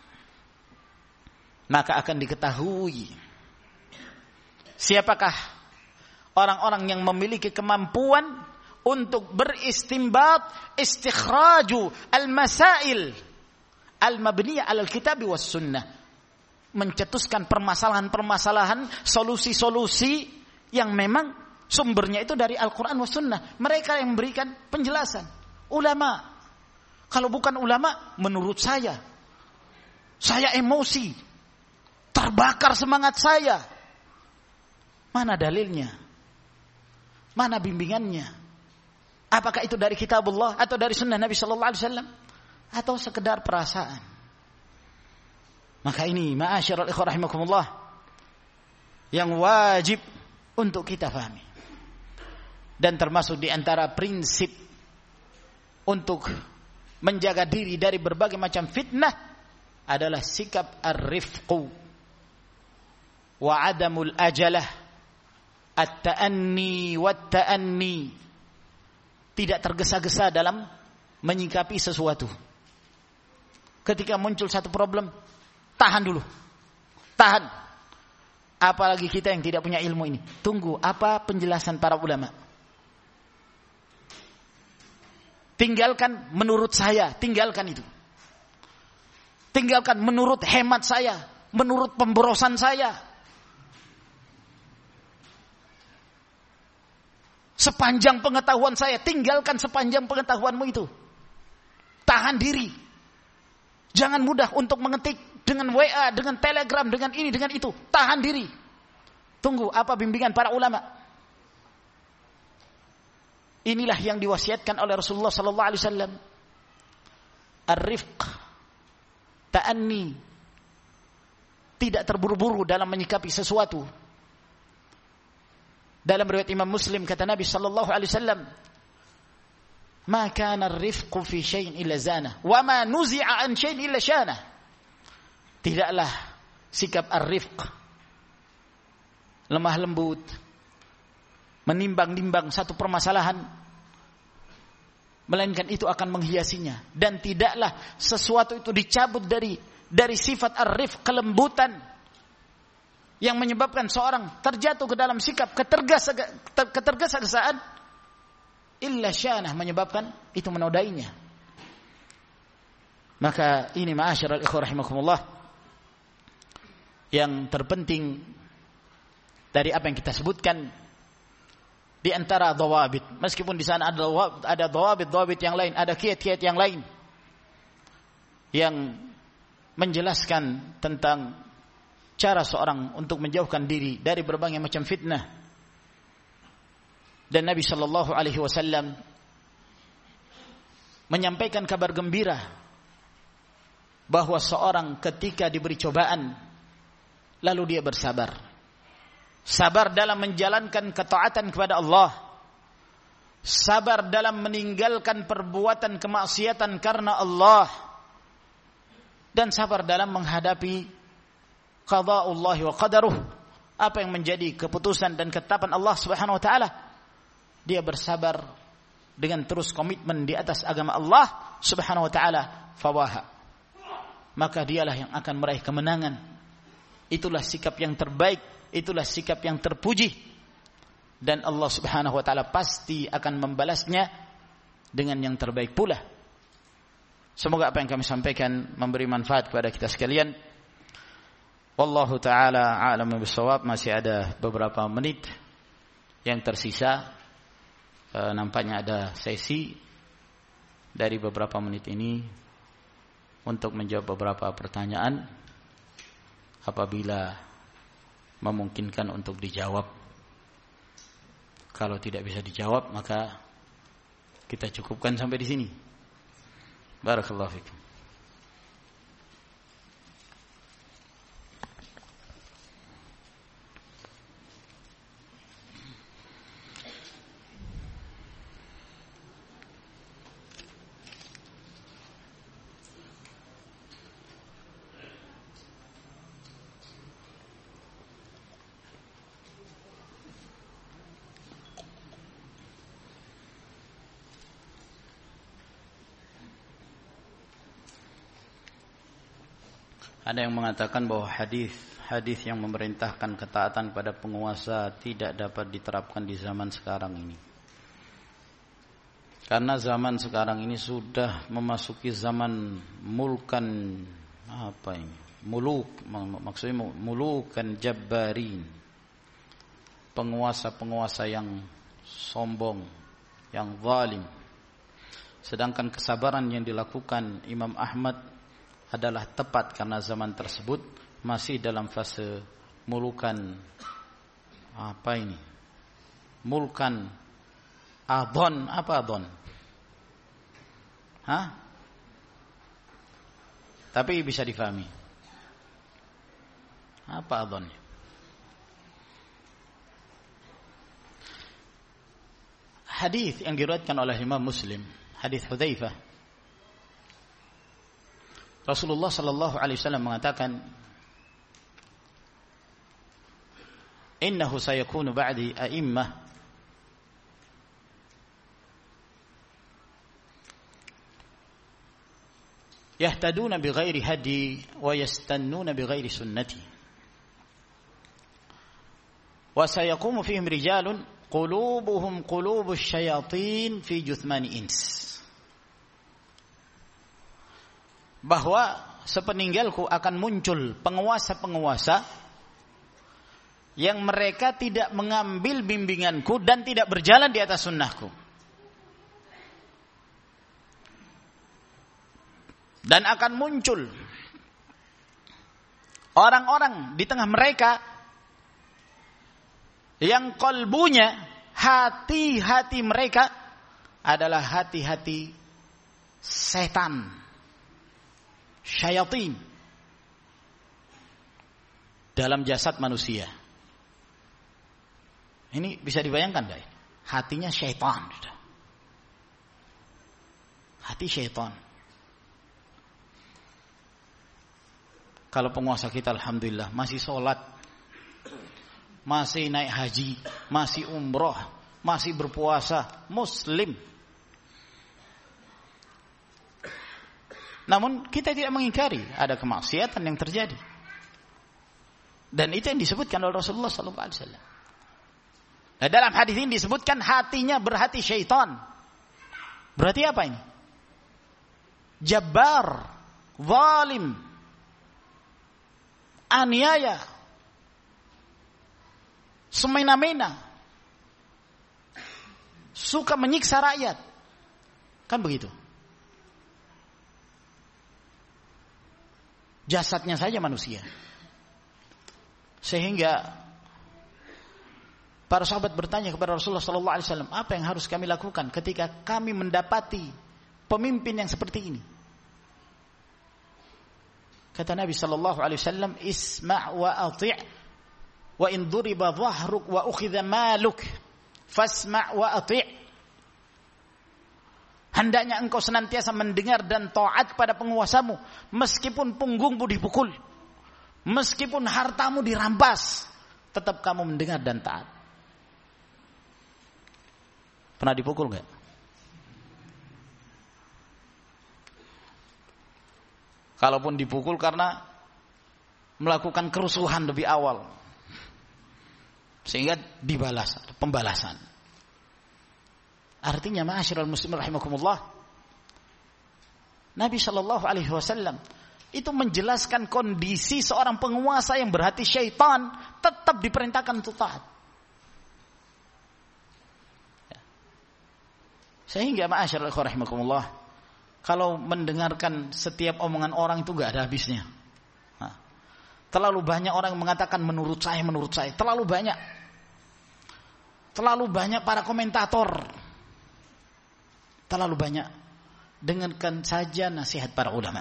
maka akan diketahui siapakah orang-orang yang memiliki kemampuan untuk beristimbat, istikhraju al-masail al-mabniyah alal kitab was sunnah, mencetuskan permasalahan-permasalahan, solusi-solusi yang memang sumbernya itu dari Al-Quran was sunnah. Mereka yang memberikan penjelasan. Ulama. Kalau bukan ulama, menurut saya emosi, terbakar semangat saya. Mana dalilnya? Mana bimbingannya? Apakah itu dari kitabullah atau dari sunnah Nabi sallallahu alaihi wasallam atau sekedar perasaan? Maka ini ma'asyiral ikhwah rahimakumullah yang wajib untuk kita pahami. Dan termasuk di antara prinsip untuk menjaga diri dari berbagai macam fitnah adalah sikap ar-rifqu wa adamul ajalah, at-ta'anni wat-ta'anni. Tidak tergesa-gesa dalam menyikapi sesuatu. Ketika muncul satu problem, tahan dulu. Tahan. Apalagi kita yang tidak punya ilmu ini. Tunggu apa penjelasan para ulama. Tinggalkan menurut saya, tinggalkan itu. Tinggalkan menurut hemat saya, menurut pemborosan saya. Sepanjang pengetahuan saya, tinggalkan sepanjang pengetahuanmu itu. Tahan diri. Jangan mudah untuk mengetik dengan WA, dengan Telegram, dengan ini, dengan itu. Tahan diri. Tunggu apa bimbingan para ulama. Inilah yang diwasiatkan oleh Rasulullah sallallahu alaihi wasallam. Ar-rifq, ta'anni, tidak terburu-buru dalam menyikapi sesuatu. Dalam riwayat Imam Muslim kata Nabi sallallahu alaihi wasallam, "Ma kana ar-rifqu fi syai'in illa zana, wa ma nuzi'a an syai'in illa syana." Tidaklah sikap ar-rifq, lemah lembut, menimbang-nimbang satu permasalahan, melainkan itu akan menghiasinya. Dan tidaklah sesuatu itu dicabut dari sifat ar-rifq, kelembutan, yang menyebabkan seorang terjatuh ke dalam sikap ketergesa-gesaan, illa syanah, menyebabkan itu menodainya. Maka ini ma'asyiral ikhwah rahimakumullah, yang terpenting dari apa yang kita sebutkan di antara dhawabit, meskipun di sana ada dhawabit yang lain, ada kiat-kiat yang lain yang menjelaskan tentang cara seorang untuk menjauhkan diri dari berbagai macam fitnah. Dan Nabi sallallahu alaihi wasallam menyampaikan kabar gembira bahwa seorang ketika diberi cobaan lalu dia bersabar. Sabar dalam menjalankan ketaatan kepada Allah. Sabar dalam meninggalkan perbuatan kemaksiatan karena Allah. Dan sabar dalam menghadapi qada'ullah wa qadaruh, apa yang menjadi keputusan dan ketetapan Allah Subhanahu wa taala. Dia bersabar dengan terus komitmen di atas agama Allah Subhanahu wa taala, fawaha, maka dialah yang akan meraih kemenangan. Itulah sikap yang terbaik, itulah sikap yang terpuji, dan Allah Subhanahu wa taala pasti akan membalasnya dengan yang terbaik pula. Semoga apa yang kami sampaikan memberi manfaat kepada kita sekalian. Wallahu ta'ala a'lamu bissawab. Masih ada beberapa menit yang tersisa. Nampaknya ada sesi dari beberapa menit ini untuk menjawab beberapa pertanyaan, apabila memungkinkan untuk dijawab. Kalau tidak bisa dijawab, maka kita cukupkan sampai di sini. Barakallahu fikum. Ada yang mengatakan bahwa hadis yang memerintahkan ketaatan pada penguasa tidak dapat diterapkan di zaman sekarang ini. Karena zaman sekarang ini sudah memasuki zaman mulkan, apa ini? Maksudnya mulukan jabbarin. Penguasa-penguasa yang sombong, yang zalim. Sedangkan kesabaran yang dilakukan Imam Ahmad adalah tepat karena zaman tersebut masih dalam fase mulukan, apa ini? Mulkan adon, apa adon? Tapi bisa difahami. Apa adon? Hadis yang diriwayatkan oleh Imam Muslim, hadis Hudzaifah, Rasulullah sallallahu alaihi wasallam mengatakan, "Innahu sayakunu ba'di a'immah yahtaduna bighairi hadi wa yastannuna bighairi sunnati. Wa sayaqumu fihim rijalun qulubuhum qulubus syayatin fi juthmani ins. Bahwa sepeninggalku akan muncul penguasa-penguasa yang mereka tidak mengambil bimbinganku dan tidak berjalan di atas sunnahku. Dan akan muncul orang-orang di tengah mereka yang kalbunya, hati-hati mereka adalah hati-hati setan, syayatin dalam jasad manusia. Ini bisa dibayangkan enggak? Hatinya syaitan. Hati syaitan. Kalau penguasa kita alhamdulillah masih sholat, masih naik haji, masih umroh, masih berpuasa, muslim. Namun kita tidak mengingkari ada kemaksiatan yang terjadi. Dan itu yang disebutkan oleh Rasulullah SAW. Nah, dalam hadis ini disebutkan hatinya berhati syaitan. Berarti apa ini? Jabbar, zalim, aniaya, semena-mena, suka menyiksa rakyat. Kan begitu. Jasadnya saja manusia. Sehingga para sahabat bertanya kepada Rasulullah SAW, apa yang harus kami lakukan ketika kami mendapati pemimpin yang seperti ini? Kata Nabi SAW, isma' wa ati' wa in duriba dhahruk wa ukhidha maluk fasma' wa ati'. Hendaknya engkau senantiasa mendengar dan taat kepada penguasamu meskipun punggungmu dipukul, meskipun hartamu dirampas, tetap kamu mendengar dan taat. Pernah dipukul enggak? Kalaupun dipukul karena melakukan kerusuhan lebih awal, sehingga dibalas, pembalasan. Artinya ma'asyiral muslimin rahimakumullah, Nabi SAW itu menjelaskan kondisi seorang penguasa yang berhati syaitan tetap diperintahkan untuk taat. Sehingga ma'asyiral ikhwah rahimakumullah, kalau mendengarkan setiap omongan orang itu enggak ada habisnya. Nah, terlalu banyak orang yang mengatakan menurut saya, terlalu banyak para komentator, terlalu banyak. Dengarkan saja nasihat para ulama,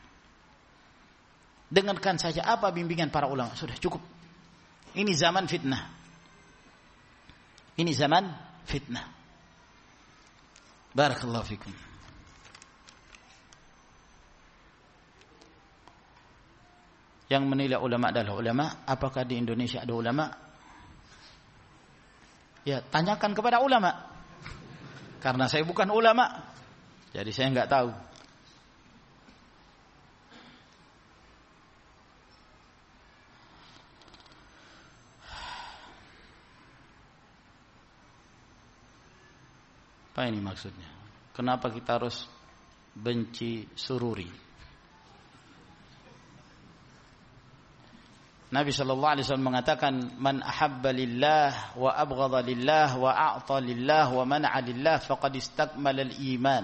dengarkan saja apa bimbingan para ulama, sudah cukup. Ini zaman fitnah, ini zaman fitnah. Barakallahu fikum. Yang menilai ulama adalah ulama. Apakah di Indonesia ada ulama? Ya, tanyakan kepada ulama. Karena saya bukan ulama, jadi saya enggak tahu. Apa ini maksudnya? Kenapa kita harus benci Sururi? Nabi SAW mengatakan, man ahabba lillah wa abghadha lillah wa a'ta lillah wa mana'a lillah faqad istakmala al-iman.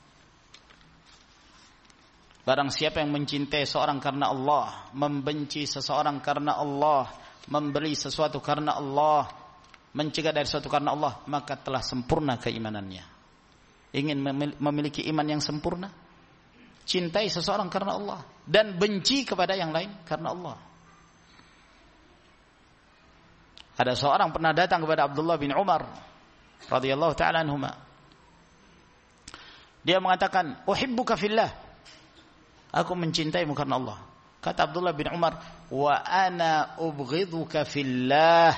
Barang siapa yang mencintai seorang karena Allah, membenci seseorang karena Allah, memberi sesuatu karena Allah, mencegah dari sesuatu karena Allah, maka telah sempurna keimanannya. Ingin memiliki iman yang sempurna, cintai seseorang karena Allah dan benci kepada yang lain karena Allah. Ada seorang pernah datang kepada Abdullah bin Umar radhiyallahu ta'ala anhuma. Dia mengatakan, uhibbuka fillah, aku mencintaimu karena Allah. Kata Abdullah bin Umar, wa ana ubghiduka fillah,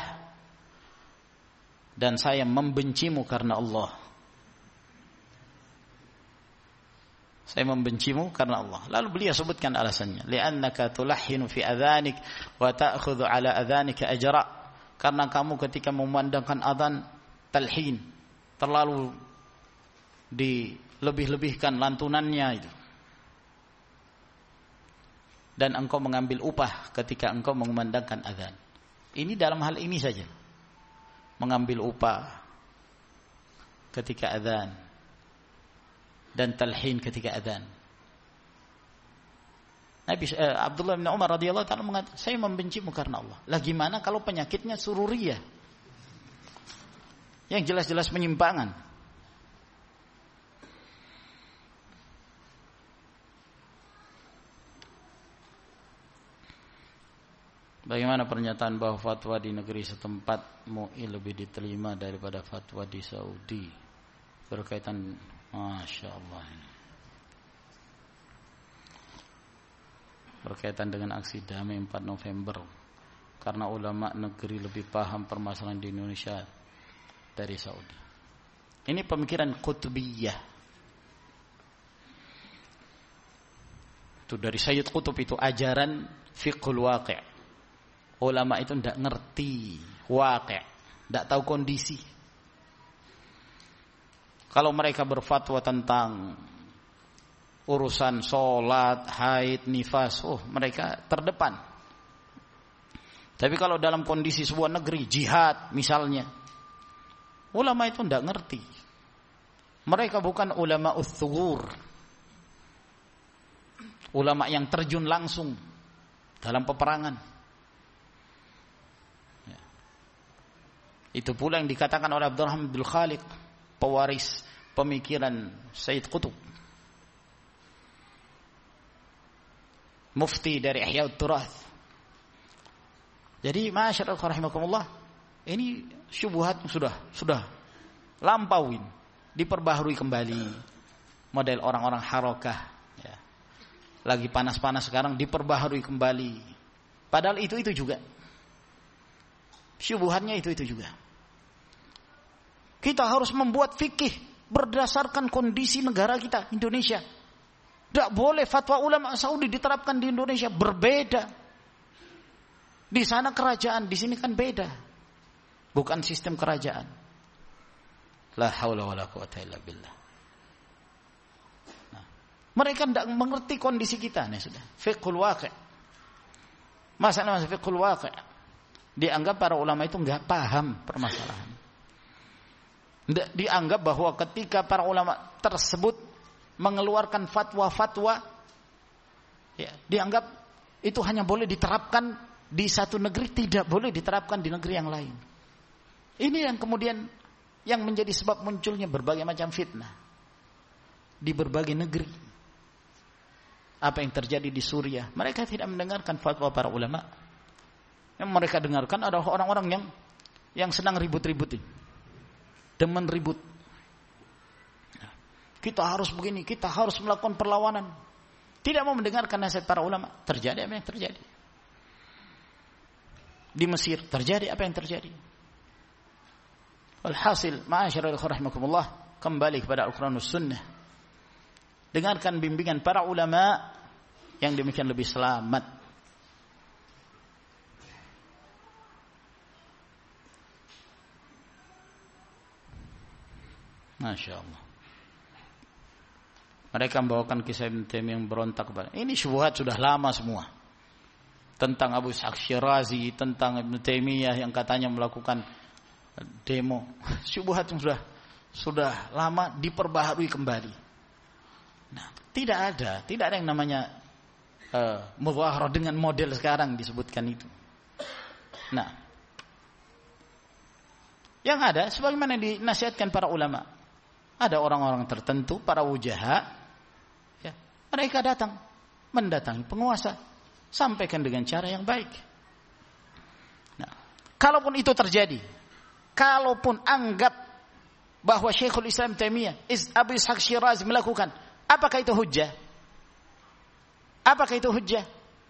dan saya membencimu karena Allah. Saya membencimu karena Allah. Lalu beliau sebutkan alasannya. Li'annaka tulahhinu fi adzanik wa ta'khudhu ala adzanika ajra. Karena kamu ketika memandangkan adzan talhin, terlalu dilebih-lebihkan lantunannya itu. Dan engkau mengambil upah ketika engkau mengumandangkan adzan. Ini dalam hal ini saja. Mengambil upah ketika adzan dan talhin ketika adzan. Abdullah bin Umar radhiyallahu ta'ala mengatakan, saya membencimu karena Allah. Lah gimana kalau penyakitnya sururiyah? Yang jelas-jelas penyimpangan. Bagaimana pernyataan bahwa fatwa di negeri setempat MUI lebih diterima daripada fatwa di Saudi berkaitan, Masya Allah, berkaitan dengan aksi damai 4 November karena ulama negeri lebih paham permasalahan di Indonesia dari Saudi. Ini pemikiran Qutbiyah. Itu dari Sayyid Qutb, itu ajaran fiqhul waqi'. Ulama itu tidak ngerti waqi', tidak tahu kondisi. Kalau mereka berfatwa tentang urusan sholat, haid, nifas, mereka terdepan. Tapi kalau dalam kondisi sebuah negeri, jihad misalnya, ulama itu tidak ngerti. Mereka bukan ulama uthgur, ulama yang terjun langsung dalam peperangan. Ya. Itu pula yang dikatakan oleh Abdurrahman bin Khalid, pewaris pemikiran Sayyid Qutb, mufti dari Ihya Turath. Jadi masyaallah rahimakumullah, ini syubhat sudah lampauin, diperbaharui kembali model orang-orang harokah ya. Lagi panas-panas sekarang diperbaharui kembali. Padahal itu juga. Syubhatnya itu juga. Kita harus membuat fikih berdasarkan kondisi negara kita, Indonesia. Tidak boleh fatwa ulama Saudi diterapkan di Indonesia, berbeda. Di sana kerajaan, di sini kan beda. Bukan sistem kerajaan. La haula wala quwata illa billah. Nah, mereka tidak mengerti kondisi kita nih sudah. Fiqhul waqi'. Masalah fiqhul waqi'. Dianggap para ulama itu enggak paham permasalahan. Dianggap bahwa ketika para ulama tersebut mengeluarkan fatwa-fatwa, ya, dianggap itu hanya boleh diterapkan di satu negeri, tidak boleh diterapkan di negeri yang lain. Ini yang kemudian yang menjadi sebab munculnya berbagai macam fitnah di berbagai negeri. Apa yang terjadi di Suriah, mereka tidak mendengarkan fatwa para ulama. Yang mereka dengarkan adalah orang-orang yang senang ribut-ribut, demen ribut. Kita harus begini, kita harus melakukan perlawanan. Tidak mau mendengarkan nasihat para ulama. Terjadi apa yang terjadi? Di Mesir terjadi apa yang terjadi? Alhasil, ma'asyiral rahimakumullah, kembali kepada Al-Qur'an dan Sunnah. Dengarkan bimbingan para ulama yang demikian lebih selamat. Masya Allah. Mereka membawakan kisah Ibn Taimiyah yang berontak kepada. Ini syubhat sudah lama semua. Tentang Abu Ishaq Syirazi, tentang Ibn Taimiyah yang katanya melakukan demo. Syubhat yang sudah lama diperbaharui kembali. Nah, tidak ada yang namanya mudzaharah dengan model sekarang disebutkan itu. Nah, yang ada sebagaimana dinasihatkan para ulama. Ada orang-orang tertentu, para wujaha, ya, mereka mendatangi penguasa, sampaikan dengan cara yang baik. Nah, kalaupun itu terjadi, kalaupun anggap bahwa Syekhul Islam Taimiyah, Abu Ishaq Syirazi melakukan, apakah itu hujjah? Apakah itu hujjah?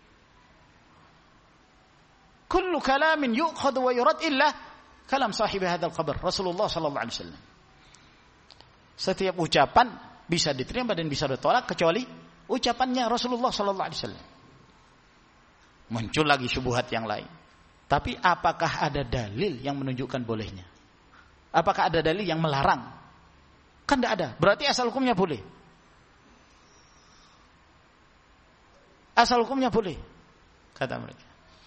Kullu kalamin yu'khadhu wa yurad illa kalam sahibi hadzal qabr, Rasulullah sallallahu alaihi wasallam. Setiap ucapan bisa diterima dan bisa ditolak kecuali ucapannya Rasulullah sallallahu alaihi wasallam. Muncul lagi syubhat yang lain. Tapi apakah ada dalil yang menunjukkan bolehnya? Apakah ada dalil yang melarang? Kan tidak ada. Berarti asal hukumnya boleh. Asal hukumnya boleh, kata mereka.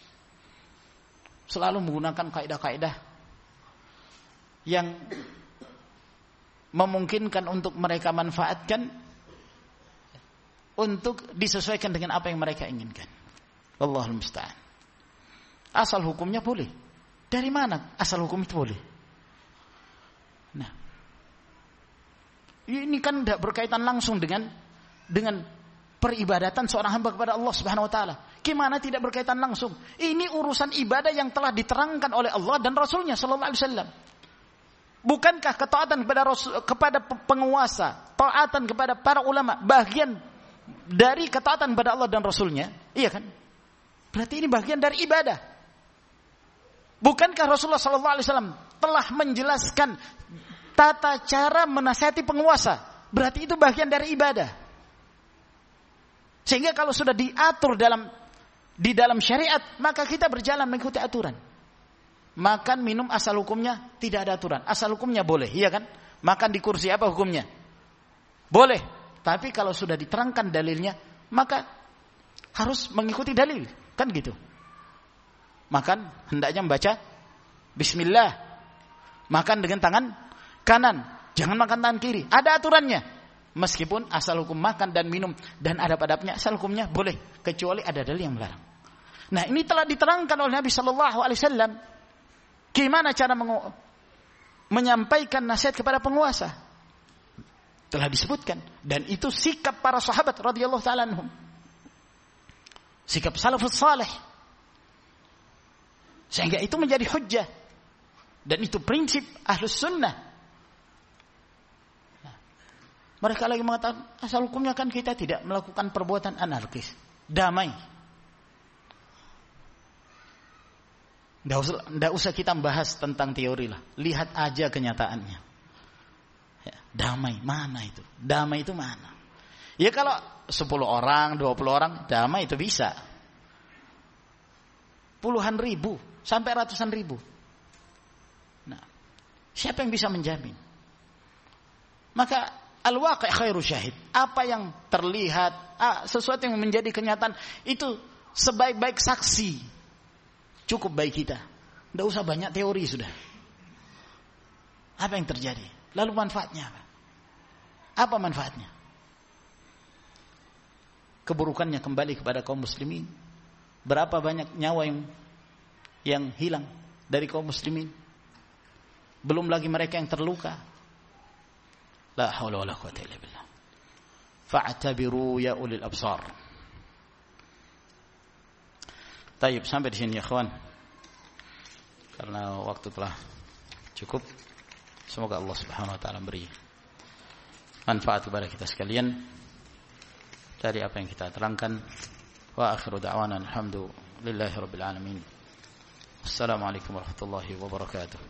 Selalu menggunakan kaidah-kaidah yang memungkinkan untuk mereka manfaatkan untuk disesuaikan dengan apa yang mereka inginkan. Wallahul musta'an. Asal hukumnya boleh. Dari mana asal hukum itu boleh? Nah, ini kan tidak berkaitan langsung dengan peribadatan seorang hamba kepada Allah Subhanahu wa taala. Gimana tidak berkaitan langsung? Ini urusan ibadah yang telah diterangkan oleh Allah dan Rasulnya sallallahu alaihi wasallam. Bukankah ketaatan kepada penguasa, taatan kepada para ulama bagian dari ketaatan kepada Allah dan Rasulnya? Iya kan? Berarti ini bagian dari ibadah. Bukankah Rasulullah sallallahu alaihi wasallam telah menjelaskan tata cara menasihati penguasa? Berarti itu bagian dari ibadah. Sehingga kalau sudah diatur di dalam syariat, maka kita berjalan mengikuti aturan. Makan, minum asal hukumnya tidak ada aturan. Asal hukumnya boleh, iya kan? Makan di kursi apa hukumnya? Boleh. Tapi kalau sudah diterangkan dalilnya, maka harus mengikuti dalil. Kan gitu. Makan hendaknya membaca bismillah. Makan dengan tangan kanan, jangan makan tangan kiri. Ada aturannya. Meskipun asal hukum makan dan minum dan adab-adabnya, asal hukumnya boleh, kecuali ada dalil yang melarang. Nah, ini telah diterangkan oleh Nabi sallallahu alaihi wasallam. Gimana cara menyampaikan nasihat kepada penguasa? Telah disebutkan, dan itu sikap para sahabat radhiyallahu taala anhum. Sikap salafus saleh. Sehingga itu menjadi hujjah. Dan itu prinsip Ahlus Sunnah. Mereka lagi mengatakan asal hukumnya kan kita tidak melakukan perbuatan anarkis, damai. Tidak usah kita bahas tentang teori lah, lihat aja kenyataannya. Ya, damai mana itu? Damai itu mana? Ya kalau 10 orang, 20 orang, damai itu bisa. Puluhan ribu sampai ratusan ribu. Nah, siapa yang bisa menjamin? Maka al-waqi' khairu syahid. Apa yang terlihat, sesuatu yang menjadi kenyataan, itu sebaik-baik saksi. Cukup baik kita. Tidak usah banyak teori sudah. Apa yang terjadi? Lalu manfaatnya apa? Apa manfaatnya? Keburukannya kembali kepada kaum muslimin. Berapa banyak nyawa yang hilang dari kaum muslimin. Belum lagi mereka yang terluka. La haula wala quwwata illa billah. Fa'tabiru ya ulil absar. Tayyib, sampai di sini ya kawan. Karena waktu telah cukup. Semoga Allah Subhanahu wa taala beri manfaat kepada kita sekalian dari apa yang kita terangkan. Wa akhiru da'wana alhamdulillahi rabbil alamin. Assalamualaikum warahmatullahi wabarakatuh.